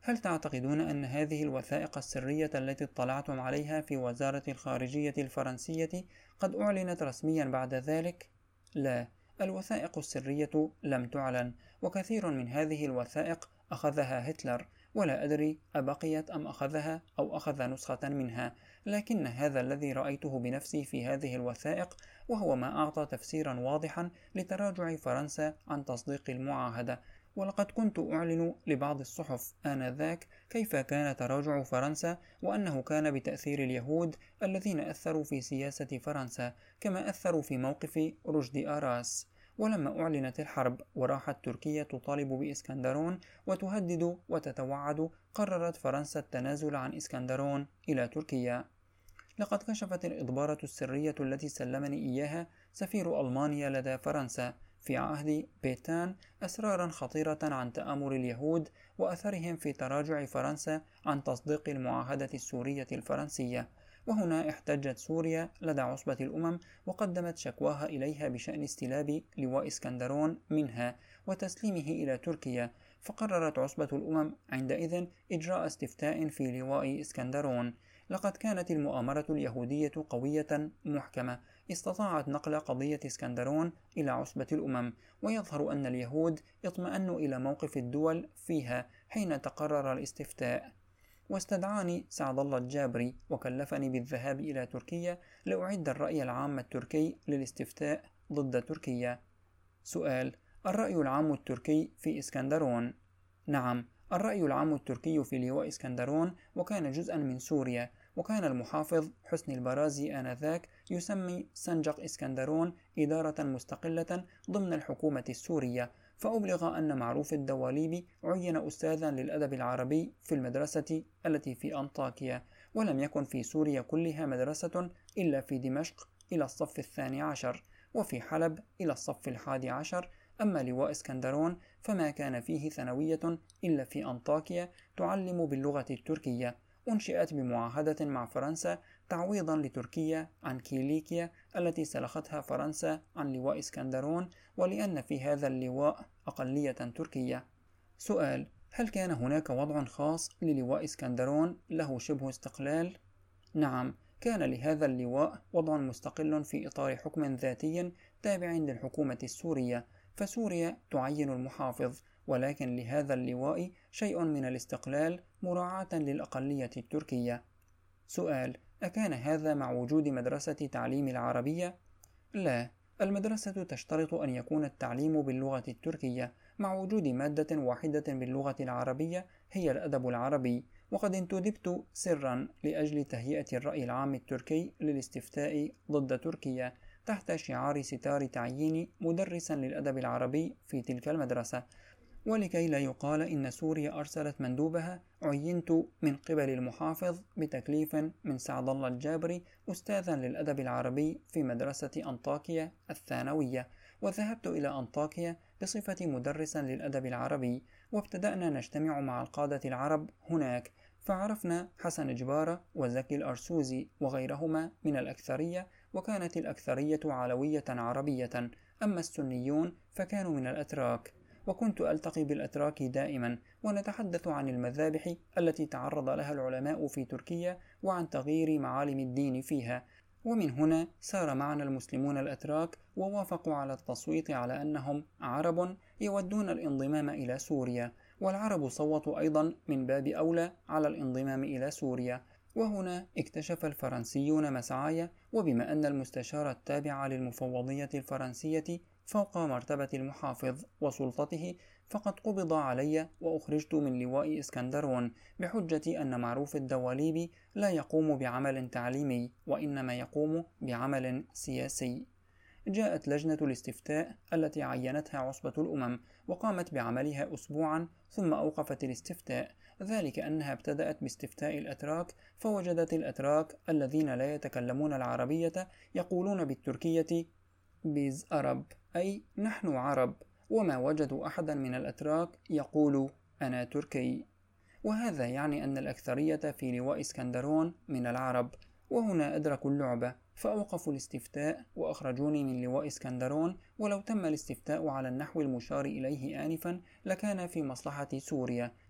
Speaker 1: هل تعتقدون أن هذه الوثائق السرية التي اطلعتم عليها في وزارة الخارجية الفرنسية قد أعلنت رسميا بعد ذلك؟ لا، الوثائق السرية لم تعلن، وكثير من هذه الوثائق أخذها هتلر، ولا أدري أبقيت أم أخذها أو أخذ نسخة منها، لكن هذا الذي رأيته بنفسي في هذه الوثائق، وهو ما أعطى تفسيرا واضحا لتراجع فرنسا عن تصديق المعاهدة. ولقد كنت أعلن لبعض الصحف آنذاك كيف كان تراجع فرنسا، وأنه كان بتأثير اليهود الذين أثروا في سياسة فرنسا كما أثروا في موقف رشدي أراس. ولما أعلنت الحرب وراحت تركيا تطالب بإسكندرون وتهدد وتتوعد، قررت فرنسا التنازل عن إسكندرون إلى تركيا. لقد كشفت الإضبارة السرية التي سلمني إياها سفير ألمانيا لدى فرنسا في عهد بيتان أسرارا خطيرة عن تآمر اليهود وأثرهم في تراجع فرنسا عن تصديق المعاهدة السورية الفرنسية. وهنا احتجت سوريا لدى عصبة الأمم وقدمت شكواها إليها بشأن استلاب لواء اسكندرون منها وتسليمه إلى تركيا، فقررت عصبة الأمم عندئذ إجراء استفتاء في لواء اسكندرون. لقد كانت المؤامرة اليهودية قوية محكمة، استطاعت نقل قضية اسكندرون إلى عصبة الأمم، ويظهر أن اليهود اطمأنوا إلى موقف الدول فيها حين تقرر الاستفتاء. واستدعاني سعد الله الجابري وكلفني بالذهاب إلى تركيا لأعد الرأي العام التركي للاستفتاء ضد تركيا. سؤال: الرأي العام التركي في اسكندرون؟ نعم، الرأي العام التركي في لواء اسكندرون وكان جزءا من سوريا، وكان المحافظ حسني البرازي آنذاك يسمي سنجق اسكندرون إدارة مستقلة ضمن الحكومة السورية، فأبلغ أن معروف الدواليبي عين أستاذا للأدب العربي في المدرسة التي في أنطاكيا، ولم يكن في سوريا كلها مدرسة إلا في دمشق إلى الصف الثاني عشر، وفي حلب إلى الصف الحادي عشر. أما لواء اسكندرون فما كان فيه ثانوية إلا في أنطاكيا تعلم باللغة التركية، أنشئت بمعاهدة مع فرنسا تعويضا لتركيا عن كيليكيا التي سلختها فرنسا عن لواء اسكندرون، ولأن في هذا اللواء أقلية تركية. سؤال: هل كان هناك وضع خاص للواء اسكندرون له شبه استقلال؟ نعم، كان لهذا اللواء وضع مستقل في إطار حكم ذاتي تابع للحكومة السورية، فسوريا تعين المحافظ، ولكن لهذا اللواء شيء من الاستقلال مراعاة للأقلية التركية. سؤال: أكان هذا مع وجود مدرسة تعليم العربية؟ لا، المدرسة تشترط أن يكون التعليم باللغة التركية مع وجود مادة واحدة باللغة العربية هي الأدب العربي. وقد انتدبت سرا لأجل تهيئة الرأي العام التركي للاستفتاء ضد تركيا تحت شعار ستار تعيين مدرسا للأدب العربي في تلك المدرسة، ولكي لا يقال إن سوريا أرسلت مندوبها، عينت من قبل المحافظ بتكليف من سعد الله الجابري أستاذا للأدب العربي في مدرسة أنطاكيا الثانوية، وذهبت إلى أنطاكيا بصفة مدرسا للأدب العربي، وابتدأنا نجتمع مع القادة العرب هناك، فعرفنا حسن جبارة وزكي الأرسوزي وغيرهما من الأكثرية، وكانت الأكثرية علوية عربية، أما السنيون فكانوا من الأتراك. وكنت ألتقي بالأتراك دائما ونتحدث عن المذابح التي تعرض لها العلماء في تركيا وعن تغيير معالم الدين فيها، ومن هنا سار معنا المسلمون الأتراك ووافقوا على التصويت على أنهم عرب يودون الانضمام إلى سوريا، والعرب صوتوا أيضا من باب أولى على الانضمام إلى سوريا. وهنا اكتشف الفرنسيون مسعاي، وبما أن المستشار التابع للمفوضية الفرنسية فوق مرتبة المحافظ وسلطته، فقد قبض علي وأخرجت من لواء اسكندرون بحجة أن معروف الدواليبي لا يقوم بعمل تعليمي وإنما يقوم بعمل سياسي. جاءت لجنة الاستفتاء التي عينتها عصبة الأمم وقامت بعملها أسبوعا ثم أوقفت الاستفتاء، ذلك أنها ابتدأت باستفتاء الأتراك، فوجدت الأتراك الذين لا يتكلمون العربية يقولون بالتركية بيز أرب، أي نحن عرب، وما وجدوا أحدا من الأتراك يقول أنا تركي، وهذا يعني أن الأكثرية في لواء اسكندرون من العرب. وهنا أدركوا اللعبة فأوقفوا الاستفتاء وأخرجوني من لواء اسكندرون، ولو تم الاستفتاء على النحو المشار إليه آنفا لكان في مصلحة سوريا،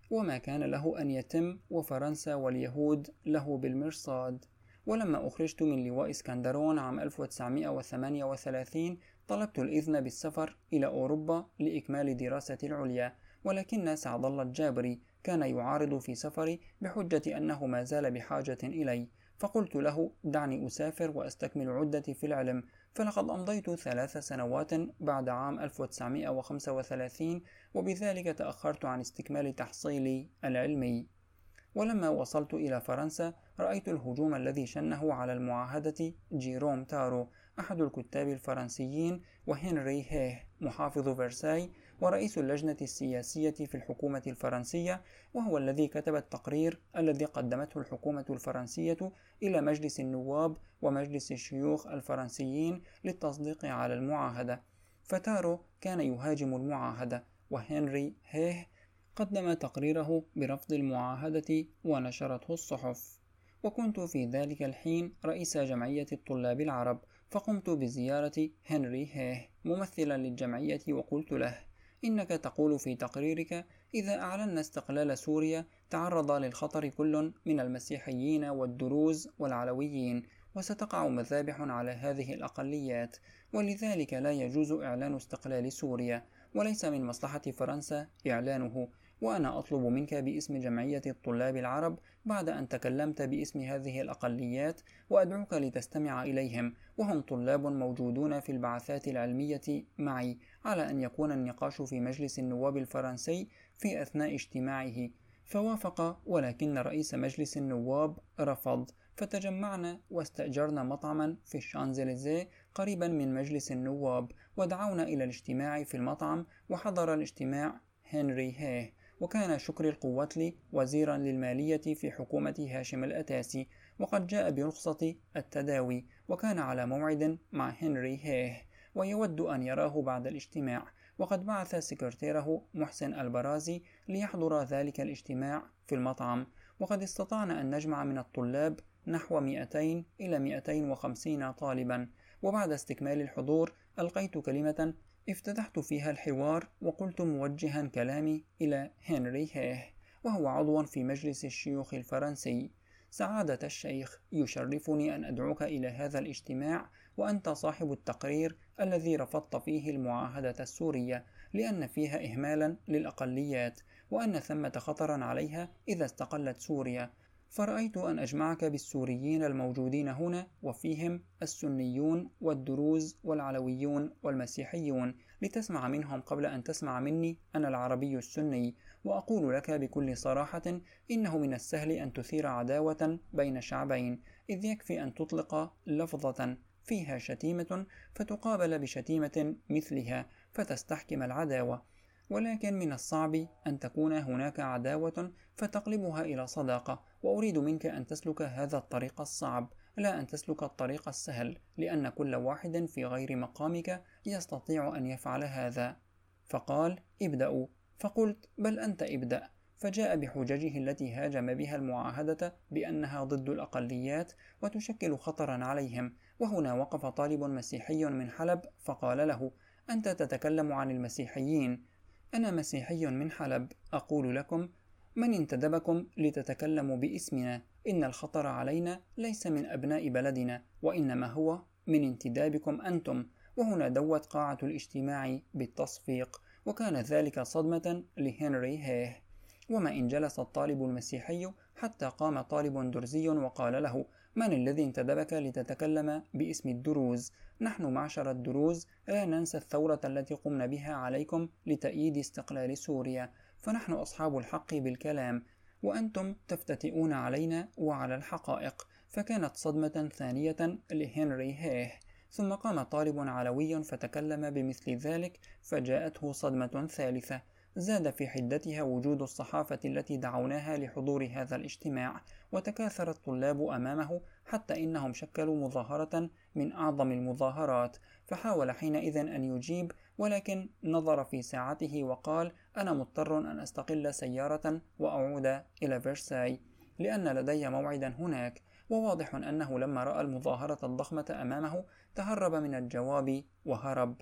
Speaker 1: وما كان له أن يتم، وفرنسا واليهود له بالمرصاد. ولما أخرجت من لواء اسكندرون عام ألف وتسعمائة وثمانية وثلاثين طلبت الإذن بالسفر إلى أوروبا لإكمال دراستي العليا، ولكن سعد الله الجابري كان يعارض في سفري بحجة أنه ما زال بحاجة إلي، فقلت له دعني أسافر وأستكمل عدتي في العلم، فلقد أمضيت ثلاث سنوات بعد عام ألف وتسعمائة وخمسة وثلاثين، وبذلك تأخرت عن استكمال تحصيلي العلمي. ولما وصلت إلى فرنسا رأيت الهجوم الذي شنه على المعاهدة جيروم تارو أحد الكتاب الفرنسيين، وهنري هيه محافظ فرساي ورئيس اللجنة السياسية في الحكومة الفرنسية، وهو الذي كتب التقرير الذي قدمته الحكومة الفرنسية إلى مجلس النواب ومجلس الشيوخ الفرنسيين للتصديق على المعاهدة. فتارو كان يهاجم المعاهدة، وهنري هيه قدم تقريره برفض المعاهدة ونشرته الصحف. وكنت في ذلك الحين رئيس جمعية الطلاب العرب، فقمت بزيارة هنري هيه ممثلا للجمعية، وقلت له: إنك تقول في تقريرك إذا أعلنا استقلال سوريا تعرض للخطر كل من المسيحيين والدروز والعلويين، وستقع مذابح على هذه الأقليات، ولذلك لا يجوز إعلان استقلال سوريا، وليس من مصلحة فرنسا إعلانه. وأنا أطلب منك باسم جمعية الطلاب العرب بعد أن تكلمت باسم هذه الأقليات، وأدعوك لتستمع إليهم، وهم طلاب موجودون في البعثات العلمية معي، على أن يكون النقاش في مجلس النواب الفرنسي في أثناء اجتماعه. فوافق، ولكن رئيس مجلس النواب رفض، فتجمعنا واستأجرنا مطعما في الشانزليزيه قريبا من مجلس النواب، ودعونا إلى الاجتماع في المطعم. وحضر الاجتماع هنري هيه، وكان شكري القوتلي وزيرا للمالية في حكومة هاشم الأتاسي، وقد جاء برخصة التداوي، وكان على موعد مع هنري هيه، ويود أن يراه بعد الاجتماع، وقد بعث سكرتيره محسن البرازي ليحضر ذلك الاجتماع في المطعم. وقد استطعنا أن نجمع من الطلاب نحو مئتين إلى مئتين وخمسين طالبا. وبعد استكمال الحضور ألقيت كلمة افتتحت فيها الحوار، وقلت موجها كلامي إلى هنري هيه، وهو عضو في مجلس الشيوخ الفرنسي: سعادة الشيخ، يشرفني أن أدعوك إلى هذا الاجتماع، وأنت صاحب التقرير الذي رفضت فيه المعاهدة السورية، لأن فيها إهمالا للأقليات، وأن ثمة خطرا عليها إذا استقلت سوريا. فرأيت أن أجمعك بالسوريين الموجودين هنا، وفيهم السنيون والدروز والعلويون والمسيحيون، لتسمع منهم قبل أن تسمع مني أنا العربي السني. وأقول لك بكل صراحة إنه من السهل أن تثير عداوة بين شعبين، إذ يكفي أن تطلق لفظة فيها شتيمة فتقابل بشتيمة مثلها فتستحكم العداوة، ولكن من الصعب أن تكون هناك عداوة فتقلبها إلى صداقة، وأريد منك أن تسلك هذا الطريق الصعب، لا أن تسلك الطريق السهل، لأن كل واحد في غير مقامك يستطيع أن يفعل هذا. فقال: ابدأوا. فقلت: بل أنت ابدأ. فجاء بحججه التي هاجم بها المعاهدة بأنها ضد الأقليات وتشكل خطرا عليهم. وهنا وقف طالب مسيحي من حلب فقال له: أنت تتكلم عن المسيحيين، أنا مسيحي من حلب، أقول لكم: من انتدبكم لتتكلموا باسمنا؟ إن الخطر علينا ليس من أبناء بلدنا، وإنما هو من انتدابكم أنتم. وهنا دوت قاعة الاجتماع بالتصفيق، وكان ذلك صدمة لهنري هيه. وما إن جلس الطالب المسيحي حتى قام طالب درزي وقال له: من الذي انتدبك لتتكلم باسم الدروز؟ نحن معشر الدروز لا ننسى الثورة التي قمنا بها عليكم لتأييد استقلال سوريا، فنحن أصحاب الحق بالكلام، وأنتم تفتتئون علينا وعلى الحقائق. فكانت صدمة ثانية لهنري هيه. ثم قام طالب علوي فتكلم بمثل ذلك، فجاءته صدمة ثالثة زاد في حدتها وجود الصحافة التي دعوناها لحضور هذا الاجتماع، وتكاثر الطلاب أمامه حتى إنهم شكلوا مظاهرة من أعظم المظاهرات. فحاول حينئذ أن يجيب، ولكن نظر في ساعته وقال: أنا مضطر أن أستقل سيارة وأعود إلى فرساي، لأن لدي موعدا هناك. وواضح أنه لما رأى المظاهرة الضخمة أمامه تهرب من الجواب وهرب.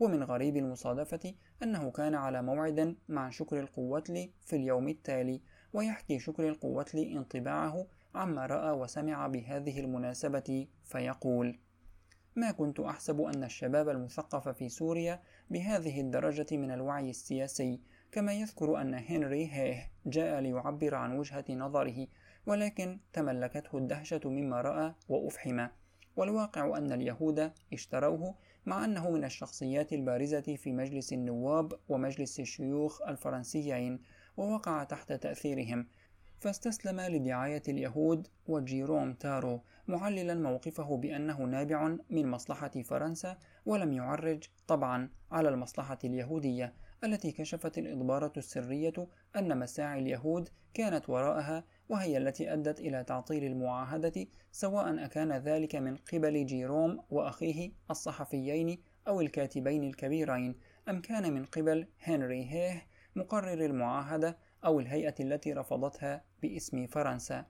Speaker 1: ومن غريب المصادفة أنه كان على موعد مع شكر القوتلي في اليوم التالي. ويحكي شكر القوتلي انطباعه عما رأى وسمع بهذه المناسبة فيقول: ما كنت أحسب أن الشباب المثقف في سوريا بهذه الدرجة من الوعي السياسي. كما يذكر أن هنري هيه جاء ليعبر عن وجهة نظره، ولكن تملكته الدهشة مما رأى وأفحم. والواقع أن اليهود اشتروه، مع أنه من الشخصيات البارزة في مجلس النواب ومجلس الشيوخ الفرنسيين، ووقع تحت تأثيرهم، فاستسلم لدعاية اليهود وجيروم تارو، معللا موقفه بأنه نابع من مصلحة فرنسا، ولم يعرج طبعا على المصلحة اليهودية التي كشفت الإضبارة السرية أن مساعي اليهود كانت وراءها، وهي التي أدت إلى تعطيل المعاهدة، سواء أكان ذلك من قبل جيروم وأخيه الصحفيين أو الكاتبين الكبيرين، أم كان من قبل هنري هيه مقرر المعاهدة أو الهيئة التي رفضتها باسم فرنسا.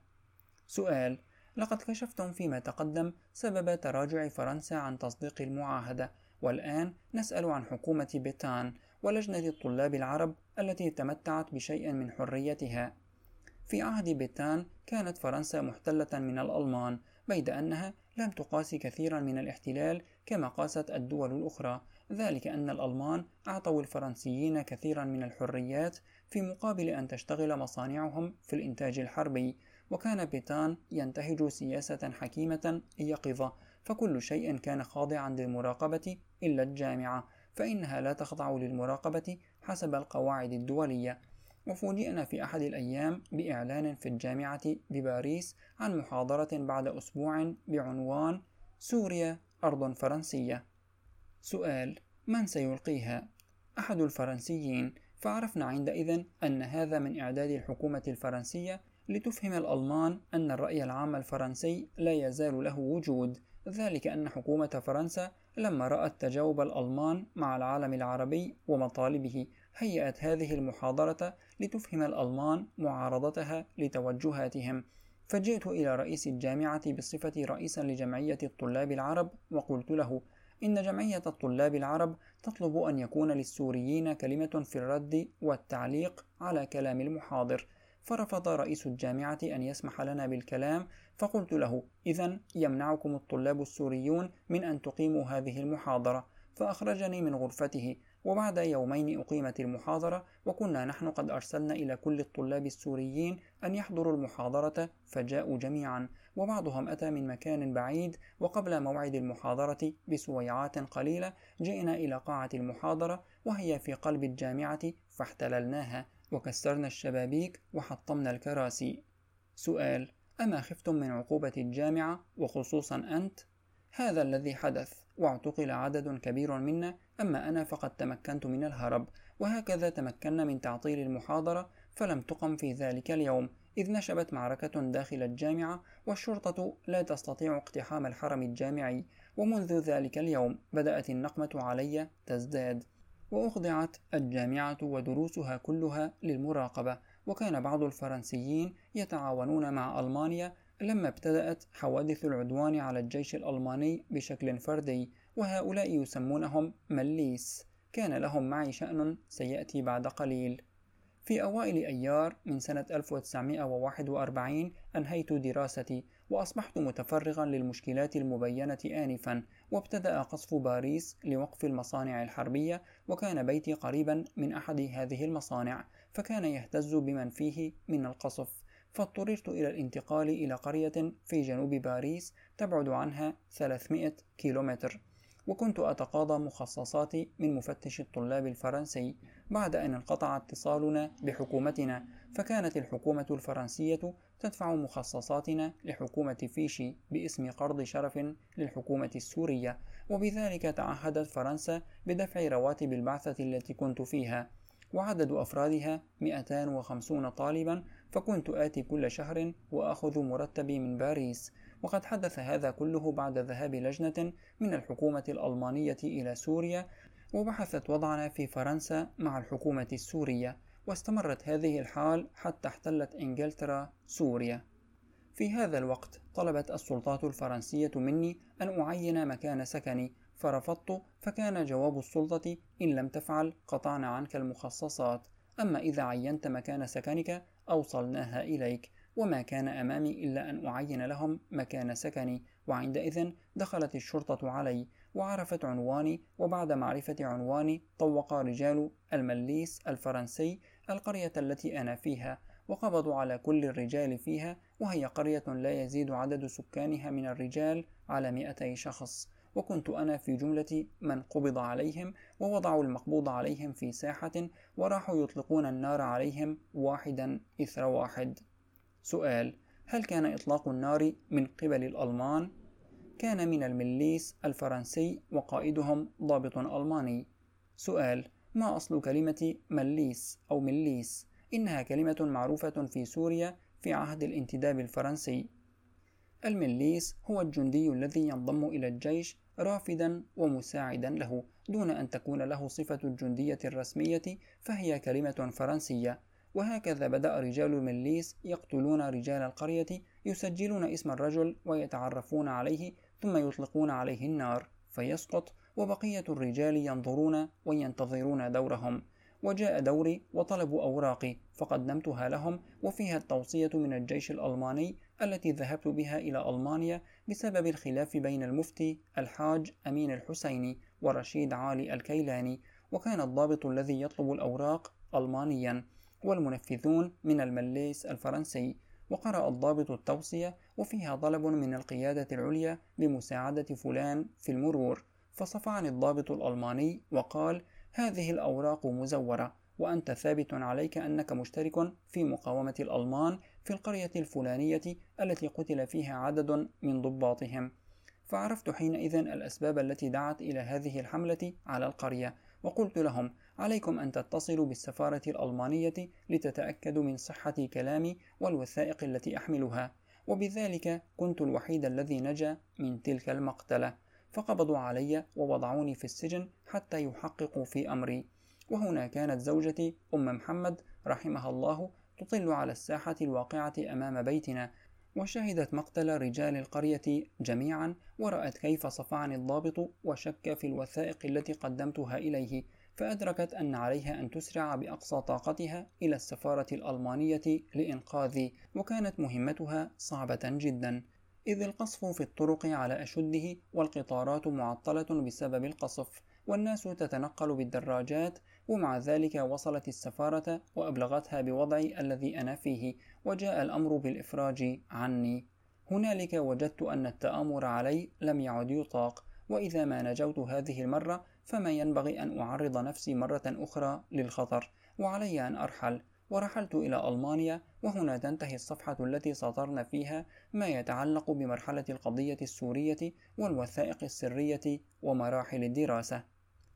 Speaker 1: سؤال: لقد كشفتم فيما تقدم سبب تراجع فرنسا عن تصديق المعاهدة، والآن نسأل عن حكومة بيتان ولجنة الطلاب العرب التي تمتعت بشيء من حريتها. في عهد بيتان كانت فرنسا محتلة من الألمان، بيد أنها لم تقاس كثيرا من الاحتلال كما قاست الدول الأخرى، ذلك أن الألمان أعطوا الفرنسيين كثيرا من الحريات في مقابل أن تشتغل مصانعهم في الإنتاج الحربي. وكان بيتان ينتهج سياسة حكيمة يقظة، فكل شيء كان خاضعا للمراقبة إلا الجامعة، فإنها لا تخضع للمراقبة حسب القواعد الدولية. وفوجئنا في أحد الأيام بإعلان في الجامعة بباريس عن محاضرة بعد أسبوع بعنوان سوريا أرض فرنسية. سؤال: من سيلقيها؟ أحد الفرنسيين. فعرفنا عندئذ أن هذا من إعداد الحكومة الفرنسية لتفهم الألمان أن الرأي العام الفرنسي لا يزال له وجود، ذلك أن حكومة فرنسا لما رأت تجاوب الألمان مع العالم العربي ومطالبه هيأت هذه المحاضرة لتفهم الألمان معارضتها لتوجهاتهم. فجئت إلى رئيس الجامعة بصفة رئيسا لجمعية الطلاب العرب وقلت له: إن جمعية الطلاب العرب تطلب أن يكون للسوريين كلمة في الرد والتعليق على كلام المحاضر. فرفض رئيس الجامعة أن يسمح لنا بالكلام، فقلت له: إذن يمنعكم الطلاب السوريون من أن تقيموا هذه المحاضرة. فأخرجني من غرفته، وبعد يومين أقيمت المحاضرة، وكنا نحن قد أرسلنا إلى كل الطلاب السوريين أن يحضروا المحاضرة، فجاءوا جميعا، وبعضهم أتى من مكان بعيد. وقبل موعد المحاضرة بسويعات قليلة جئنا إلى قاعة المحاضرة، وهي في قلب الجامعة، فاحتللناها وكسرنا الشبابيك وحطمنا الكراسي. سؤال: أما خفتم من عقوبة الجامعة وخصوصا أنت؟ هذا الذي حدث، واعتقل عدد كبير منا، أما أنا فقد تمكنت من الهرب. وهكذا تمكنا من تعطيل المحاضرة، فلم تقم في ذلك اليوم، إذ نشبت معركة داخل الجامعة، والشرطة لا تستطيع اقتحام الحرم الجامعي. ومنذ ذلك اليوم بدأت النقمة علي تزداد، وأخضعت الجامعة ودروسها كلها للمراقبة. وكان بعض الفرنسيين يتعاونون مع ألمانيا لما ابتدأت حوادث العدوان على الجيش الألماني بشكل فردي، وهؤلاء يسمونهم مليس. كان لهم معي شأن سيأتي بعد قليل. في أوائل أيار من سنة ألف وتسعمائة وواحد وأربعين أنهيت دراستي، وأصبحت متفرغا للمشكلات المبينة آنفا، وابتدأ قصف باريس لوقف المصانع الحربية، وكان بيتي قريبا من أحد هذه المصانع، فكان يهتز بمن فيه من القصف. فاضطررت إلى الانتقال إلى قرية في جنوب باريس تبعد عنها ثلاثمائة كيلومتر، وكنت أتقاضى مخصصاتي من مفتش الطلاب الفرنسي بعد أن انقطع اتصالنا بحكومتنا. فكانت الحكومة الفرنسية تدفع مخصصاتنا لحكومة فيشي باسم قرض شرف للحكومة السورية، وبذلك تعهدت فرنسا بدفع رواتب البعثة التي كنت فيها، وعدد أفرادها مئتين وخمسين طالبا، فكنت آتي كل شهر وأخذ مرتبي من باريس. وقد حدث هذا كله بعد ذهاب لجنة من الحكومة الألمانية إلى سوريا، وبحثت وضعنا في فرنسا مع الحكومة السورية، واستمرت هذه الحال حتى احتلت إنجلترا سوريا. في هذا الوقت طلبت السلطات الفرنسية مني أن أعين مكان سكني، فرفضت، فكان جواب السلطة: إن لم تفعل قطعنا عنك المخصصات، أما إذا عينت مكان سكنك أوصلناها إليك. وما كان أمامي إلا أن أعين لهم مكان سكني، وعندئذ دخلت الشرطة علي وعرفت عنواني، وبعد معرفة عنواني طوق رجال المليس الفرنسي القرية التي أنا فيها، وقبضوا على كل الرجال فيها، وهي قرية لا يزيد عدد سكانها من الرجال على مئتي شخص، وكنت أنا في جملة من قبض عليهم، ووضعوا المقبوض عليهم في ساحة وراحوا يطلقون النار عليهم واحدا إثر واحد. سؤال: هل كان إطلاق النار من قبل الألمان؟ كان من المليس الفرنسي وقائدهم ضابط ألماني. سؤال: ما أصل كلمة مليس أو مليس؟ إنها كلمة معروفة في سوريا في عهد الانتداب الفرنسي. المليس هو الجندي الذي ينضم إلى الجيش رافدا ومساعدا له دون أن تكون له صفة الجندية الرسمية، فهي كلمة فرنسية. وهكذا بدأ رجال المليس يقتلون رجال القرية، يسجلون اسم الرجل ويتعرفون عليه ثم يطلقون عليه النار فيسقط، وبقية الرجال ينظرون وينتظرون دورهم. وجاء دوري وطلبوا أوراقي فقدمتها لهم، وفيها التوصية من الجيش الألماني التي ذهبت بها إلى ألمانيا بسبب الخلاف بين المفتي الحاج أمين الحسيني ورشيد علي الكيلاني، وكان الضابط الذي يطلب الأوراق ألمانيا والمنفذون من المليس الفرنسي. وقرأ الضابط التوصية وفيها طلب من القيادة العليا بمساعدة فلان في المرور، فصفعني الضابط الألماني وقال: هذه الأوراق مزورة، وأنت ثابت عليك أنك مشترك في مقاومة الألمان في القرية الفلانية التي قتل فيها عدد من ضباطهم. فعرفت حينئذ الأسباب التي دعت إلى هذه الحملة على القرية، وقلت لهم: عليكم أن تتصلوا بالسفارة الألمانية لتتأكدوا من صحة كلامي والوثائق التي أحملها. وبذلك كنت الوحيد الذي نجا من تلك المقتلة، فقبضوا علي ووضعوني في السجن حتى يحققوا في أمري. وهنا كانت زوجتي أم محمد رحمها الله تطل على الساحة الواقعة أمام بيتنا، وشهدت مقتل رجال القرية جميعا، ورأت كيف صفعني الضابط وشك في الوثائق التي قدمتها إليه، فأدركت أن عليها أن تسرع بأقصى طاقتها إلى السفارة الألمانية لإنقاذي، وكانت مهمتها صعبة جدا، إذ القصف في الطرق على أشده والقطارات معطلة بسبب القصف، والناس تتنقل بالدراجات. ومع ذلك وصلت السفارة وأبلغتها بوضعي الذي أنا فيه، وجاء الأمر بالإفراج عني. هنالك وجدت أن التآمر علي لم يعد يطاق، وإذا ما نجوت هذه المرة فما ينبغي أن أعرض نفسي مرة أخرى للخطر، وعلي أن أرحل. ورحلت إلى ألمانيا، وهنا تنتهي الصفحة التي سطرنا فيها ما يتعلق بمرحلة القضية السورية والوثائق السرية ومراحل الدراسة.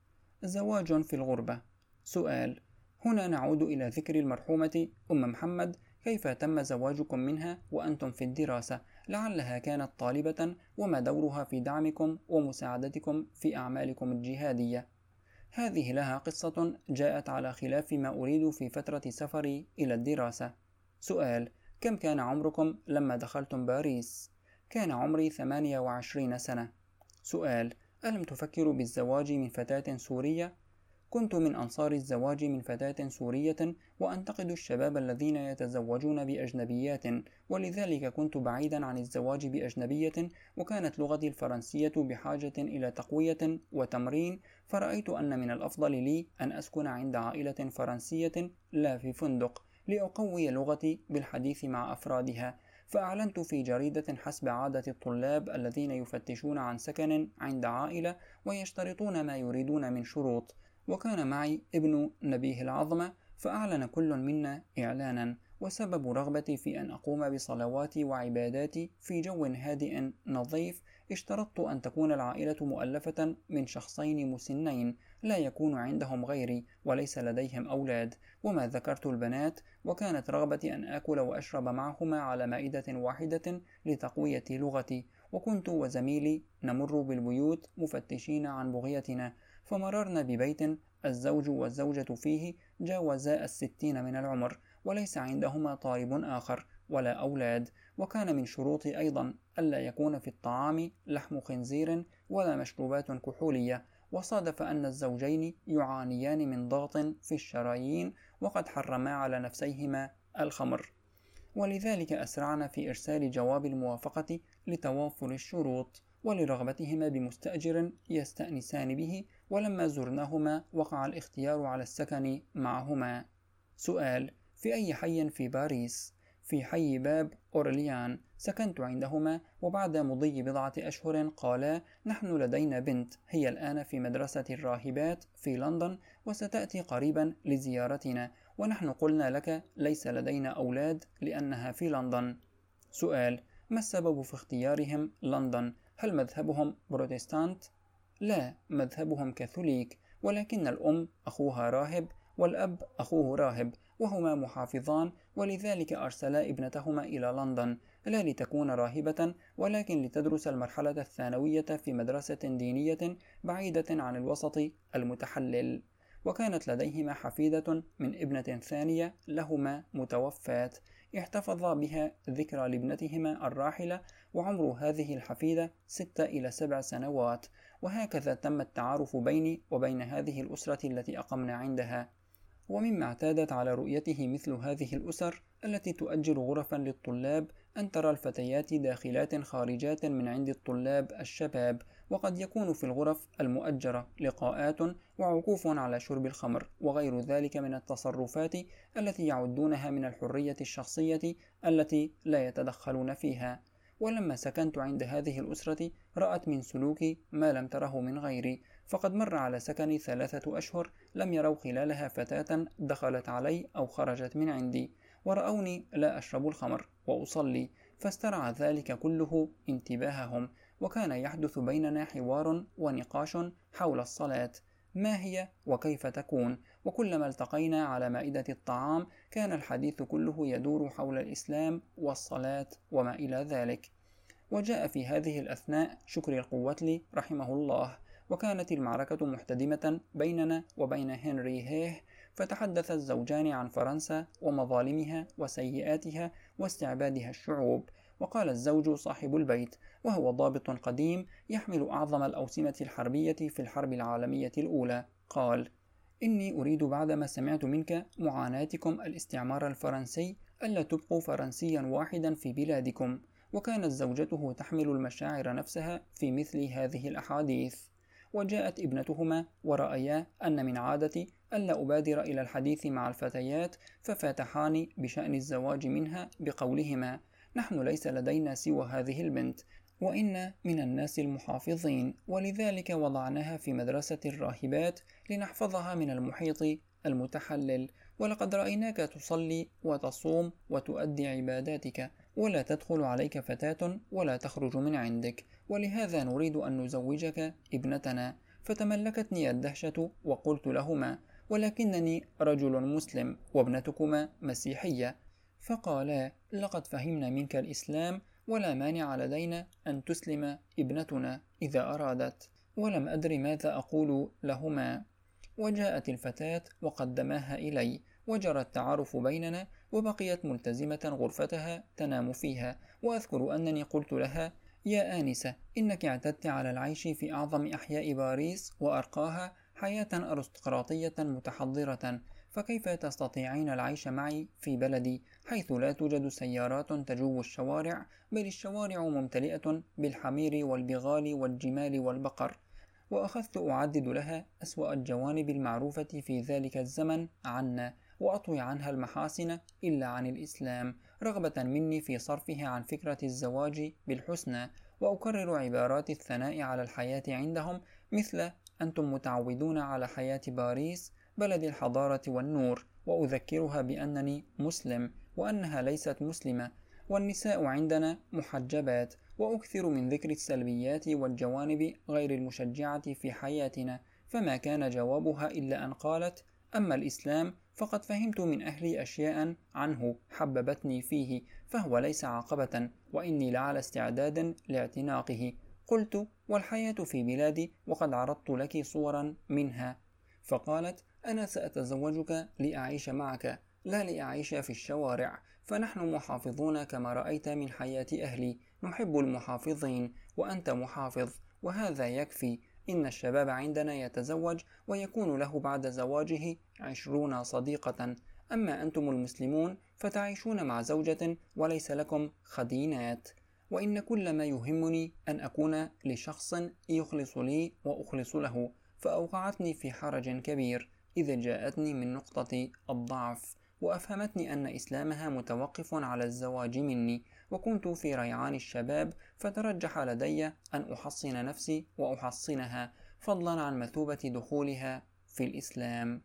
Speaker 1: زواج في الغربة. سؤال: هنا نعود إلى ذكر المرحومة أم محمد، كيف تم زواجكم منها وأنتم في الدراسة؟ لعلها كانت طالبة، وما دورها في دعمكم ومساعدتكم في أعمالكم الجهادية؟ هذه لها قصة جاءت على خلاف ما أريد في فترة سفري إلى الدراسة. سؤال: كم كان عمركم لما دخلتم باريس؟ كان عمري ثمانية وعشرين سنة. سؤال: ألم تفكروا بالزواج من فتاة سورية؟ كنت من أنصار الزواج من فتاة سورية، وأنتقد الشباب الذين يتزوجون بأجنبيات، ولذلك كنت بعيدا عن الزواج بأجنبية، وكانت لغتي الفرنسية بحاجة إلى تقوية وتمرين، فرأيت أن من الأفضل لي أن أسكن عند عائلة فرنسية لا في فندق، لأقوي لغتي بالحديث مع أفرادها. فأعلنت في جريدة حسب عادة الطلاب الذين يفتشون عن سكن عند عائلة ويشترطون ما يريدون من شروط، وكان معي ابن نبيه العظمة، فأعلن كل منا إعلانا، وسبب رغبتي في أن أقوم بصلواتي وعباداتي في جو هادئ نظيف اشترطت أن تكون العائلة مؤلفة من شخصين مسنين لا يكون عندهم غيري وليس لديهم أولاد، وما ذكرت البنات، وكانت رغبتي أن آكل وأشرب معهما على مائدة واحدة لتقوية لغتي. وكنت وزميلي نمر بالبيوت مفتشين عن بغيتنا، فمررنا ببيت الزوج والزوجة فيه جاوزا الستين من العمر، وليس عندهما طالب آخر، ولا أولاد، وكان من شروط أيضا ألا يكون في الطعام لحم خنزير ولا مشروبات كحولية. وصادف أن الزوجين يعانيان من ضغط في الشرايين، وقد حرما على نفسيهما الخمر، ولذلك أسرعن في إرسال جواب الموافقة لتوافر الشروط، ولرغبتهما بمستأجر يستأنسان به. ولما زرناهما وقع الاختيار على السكن معهما. سؤال: في أي حي في باريس؟ في حي باب أورليان، سكنت عندهما، وبعد مضي بضعة أشهر قالا: نحن لدينا بنت هي الآن في مدرسة الراهبات في لندن، وستأتي قريبا لزيارتنا، ونحن قلنا لك ليس لدينا أولاد لأنها في لندن. سؤال: ما السبب في اختيارهم لندن؟ هل مذهبهم بروتستانت؟ لا، مذهبهم كاثوليك، ولكن الأم أخوها راهب والأب أخوه راهب، وهما محافظان، ولذلك أرسلا ابنتهما إلى لندن، لا لتكون راهبة، ولكن لتدرس المرحلة الثانوية في مدرسة دينية بعيدة عن الوسط المتحلل. وكانت لديهما حفيدة من ابنة ثانية لهما متوفاة، احتفظ بها ذكرى لابنتهما الراحلة، وعمر هذه الحفيدة ستة إلى سبع سنوات. وهكذا تم التعارف بيني وبين هذه الأسرة التي أقمنا عندها. ومما اعتادت على رؤيته مثل هذه الأسر التي تؤجر غرفا للطلاب أن ترى الفتيات داخلات خارجات من عند الطلاب الشباب، وقد يكون في الغرف المؤجرة لقاءات وعكوف على شرب الخمر وغير ذلك من التصرفات التي يعدونها من الحرية الشخصية التي لا يتدخلون فيها. ولما سكنت عند هذه الأسرة رأت من سلوكي ما لم تره من غيري، فقد مر على سكني ثلاثة أشهر لم يروا خلالها فتاة دخلت علي أو خرجت من عندي، ورأوني لا أشرب الخمر وأصلي، فاسترعى ذلك كله انتباههم، وكان يحدث بيننا حوار ونقاش حول الصلاة، ما هي وكيف تكون، وكلما التقينا على مائدة الطعام كان الحديث كله يدور حول الإسلام والصلاة وما إلى ذلك. وجاء في هذه الأثناء شكري القوتلي رحمه الله، وكانت المعركة محتدمة بيننا وبين هنري هيه، فتحدث الزوجان عن فرنسا ومظالمها وسيئاتها واستعبادها الشعوب. وقال الزوج صاحب البيت، وهو ضابط قديم يحمل أعظم الأوسمة الحربية في الحرب العالمية الأولى، قال: إني أريد بعدما سمعت منك معاناتكم الاستعمار الفرنسي ألا تبقوا فرنسيا واحدا في بلادكم. وكانت زوجته تحمل المشاعر نفسها في مثل هذه الأحاديث. وجاءت ابنتهما ورأيا أن من عادتي ألا أبادر إلى الحديث مع الفتيات، ففاتحاني بشأن الزواج منها بقولهما: نحن ليس لدينا سوى هذه البنت، وإن من الناس المحافظين، ولذلك وضعناها في مدرسة الراهبات لنحفظها من المحيط المتحلل، ولقد رأيناك تصلي وتصوم وتؤدي عباداتك، ولا تدخل عليك فتاة ولا تخرج من عندك، ولهذا نريد أن نزوجك ابنتنا. فتملكتني الدهشة، وقلت لهما: ولكنني رجل مسلم وابنتكما مسيحية. فقالا: لقد فهمنا منك الإسلام، ولا مانع لدينا أن تسلم ابنتنا إذا أرادت. ولم أدر ماذا أقول لهما. وجاءت الفتاة وقدماها إلي، وجرى التعارف بيننا، وبقيت ملتزمة غرفتها تنام فيها. وأذكر أنني قلت لها: يا آنسة، إنك اعتدت على العيش في أعظم أحياء باريس وأرقاها، حياة أرستقراطية متحضرة، فكيف تستطيعين العيش معي في بلدي حيث لا توجد سيارات تجوب الشوارع، بل الشوارع ممتلئة بالحمير والبغال والجمال والبقر؟ وأخذت أعدد لها أسوأ الجوانب المعروفة في ذلك الزمن عنا، وأطوي عنها المحاسن إلا عن الإسلام، رغبة مني في صرفها عن فكرة الزواج بالحسنى، وأكرر عبارات الثناء على الحياة عندهم، مثل: أنتم متعودون على حياة باريس بلد الحضارة والنور، وأذكرها بأنني مسلم وأنها ليست مسلمة، والنساء عندنا محجبات، وأكثر من ذكر السلبيات والجوانب غير المشجعة في حياتنا. فما كان جوابها إلا أن قالت: أما الإسلام فقد فهمت من أهلي أشياء عنه حببتني فيه، فهو ليس عقبة، وإني لعلى استعداد لاعتناقه. قلت: والحياة في بلادي وقد عرضت لك صورا منها. فقالت: أنا سأتزوجك لأعيش معك، لا لأعيش في الشوارع، فنحن محافظون كما رأيت من حياة أهلي، نحب المحافظين، وأنت محافظ، وهذا يكفي. إن الشباب عندنا يتزوج ويكون له بعد زواجه عشرون صديقة، أما أنتم المسلمون فتعيشون مع زوجة وليس لكم خدينات. وإن كل ما يهمني أن أكون لشخص يخلص لي وأخلص له، فأوقعتني في حرج كبير إذا جاءتني من نقطة الضعف، وأفهمتني أن إسلامها متوقف على الزواج مني، وكنت في ريعان الشباب، فترجح لدي أن أحصن نفسي وأحصنها، فضلا عن مثوبة دخولها في الإسلام.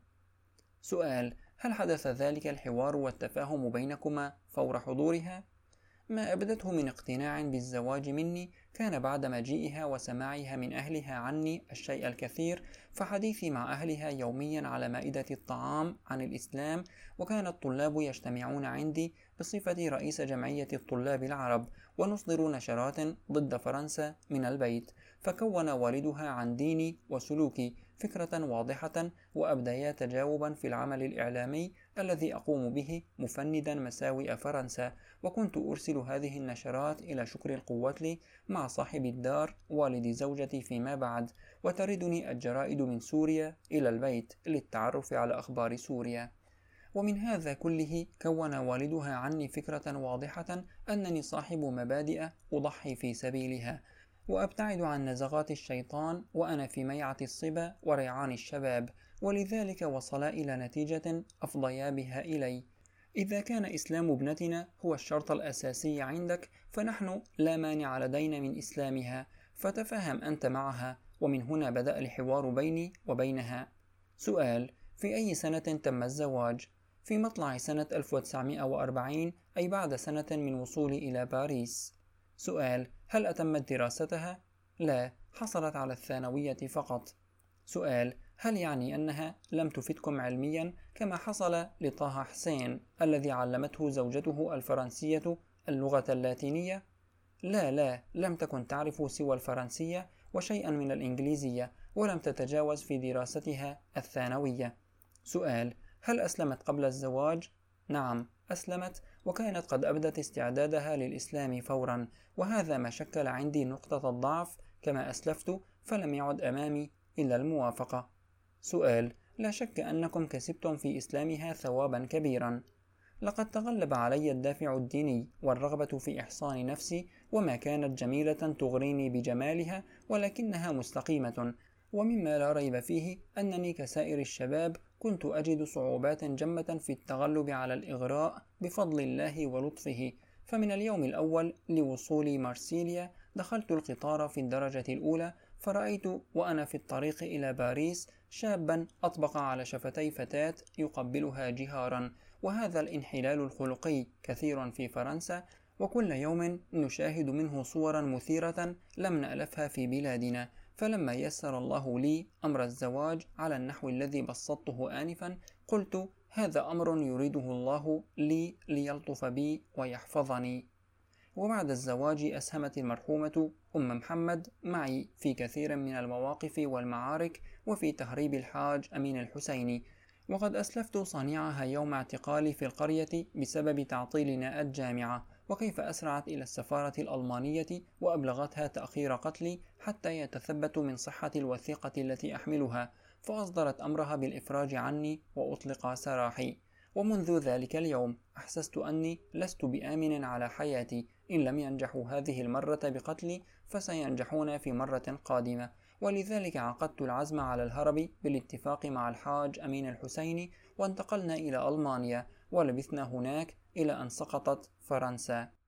Speaker 1: سؤال: هل حدث ذلك الحوار والتفاهم بينكما فور حضورها؟ ما أبدته من اقتناع بالزواج مني كان بعد مجيئها وسماعها من أهلها عني الشيء الكثير، فحديثي مع أهلها يوميا على مائدة الطعام عن الإسلام، وكان الطلاب يجتمعون عندي بصفة رئيس جمعية الطلاب العرب، ونصدر نشرات ضد فرنسا من البيت، فكون والدها عن ديني وسلوكي فكرة واضحة، وأبديا تجاوبا في العمل الإعلامي الذي أقوم به مفندا مساوئ فرنسا. وكنت أرسل هذه النشرات إلى شكر القوات مع صاحب الدار والد زوجتي فيما بعد، وتردني الجرائد من سوريا إلى البيت للتعرف على أخبار سوريا. ومن هذا كله كون والدها عني فكرة واضحة أنني صاحب مبادئ أضحي في سبيلها، وأبتعد عن نزغات الشيطان وأنا في ميعة الصبا وريعان الشباب، ولذلك وصلا إلى نتيجة أفضيا بها إلي. إذا كان إسلام ابنتنا هو الشرط الأساسي عندك، فنحن لا مانع لدينا من إسلامها، فتفهم أنت معها. ومن هنا بدأ الحوار بيني وبينها. سؤال: في أي سنة تم الزواج؟ في مطلع سنة ألف وتسعمائة وأربعين، أي بعد سنة من وصولي إلى باريس. سؤال: هل أتمت دراستها؟ لا، حصلت على الثانوية فقط. سؤال: هل يعني أنها لم تفدكم علميا كما حصل لطه حسين الذي علمته زوجته الفرنسية اللغة اللاتينية؟ لا لا، لم تكن تعرف سوى الفرنسية وشيئا من الإنجليزية، ولم تتجاوز في دراستها الثانوية. سؤال: هل أسلمت قبل الزواج؟ نعم، أسلمت، وكانت قد أبدت استعدادها للإسلام فورا، وهذا ما شكل عندي نقطة الضعف كما أسلفت، فلم يعد أمامي إلا الموافقة. سؤال: لا شك أنكم كسبتم في إسلامها ثوابا كبيرا. لقد تغلب علي الدافع الديني والرغبة في إحصان نفسي، وما كانت جميلة تغريني بجمالها، ولكنها مستقيمة. ومما لا ريب فيه أنني كسائر الشباب كنت أجد صعوبات جمة في التغلب على الإغراء بفضل الله ولطفه. فمن اليوم الأول لوصولي مارسيليا دخلت القطار في الدرجة الأولى، فرأيت وأنا في الطريق إلى باريس شابا أطبق على شفتي فتاة يقبلها جهارا، وهذا الانحلال الخلقي كثير في فرنسا، وكل يوم نشاهد منه صورا مثيرة لم نألفها في بلادنا. فلما يسر الله لي أمر الزواج على النحو الذي بسطته آنفا، قلت: هذا أمر يريده الله لي ليلطف بي ويحفظني. وبعد الزواج أسهمت المرحومة أم محمد معي في كثير من المواقف والمعارك، وفي تهريب الحاج أمين الحسيني، وقد أسلفت صانعها يوم اعتقالي في القرية بسبب تعطيلنا الجامعة، وكيف أسرعت إلى السفارة الألمانية وأبلغتها تأخير قتلي حتى يتثبتوا من صحة الوثيقة التي أحملها، فأصدرت أمرها بالإفراج عني وأطلق سراحي. ومنذ ذلك اليوم أحسست أني لست بآمن على حياتي، إن لم ينجحوا هذه المرة بقتلي فسينجحون في مرة قادمة، ولذلك عقدت العزم على الهرب بالاتفاق مع الحاج أمين الحسيني، وانتقلنا إلى ألمانيا ولبثنا هناك إلى أن سقطت فرنسا.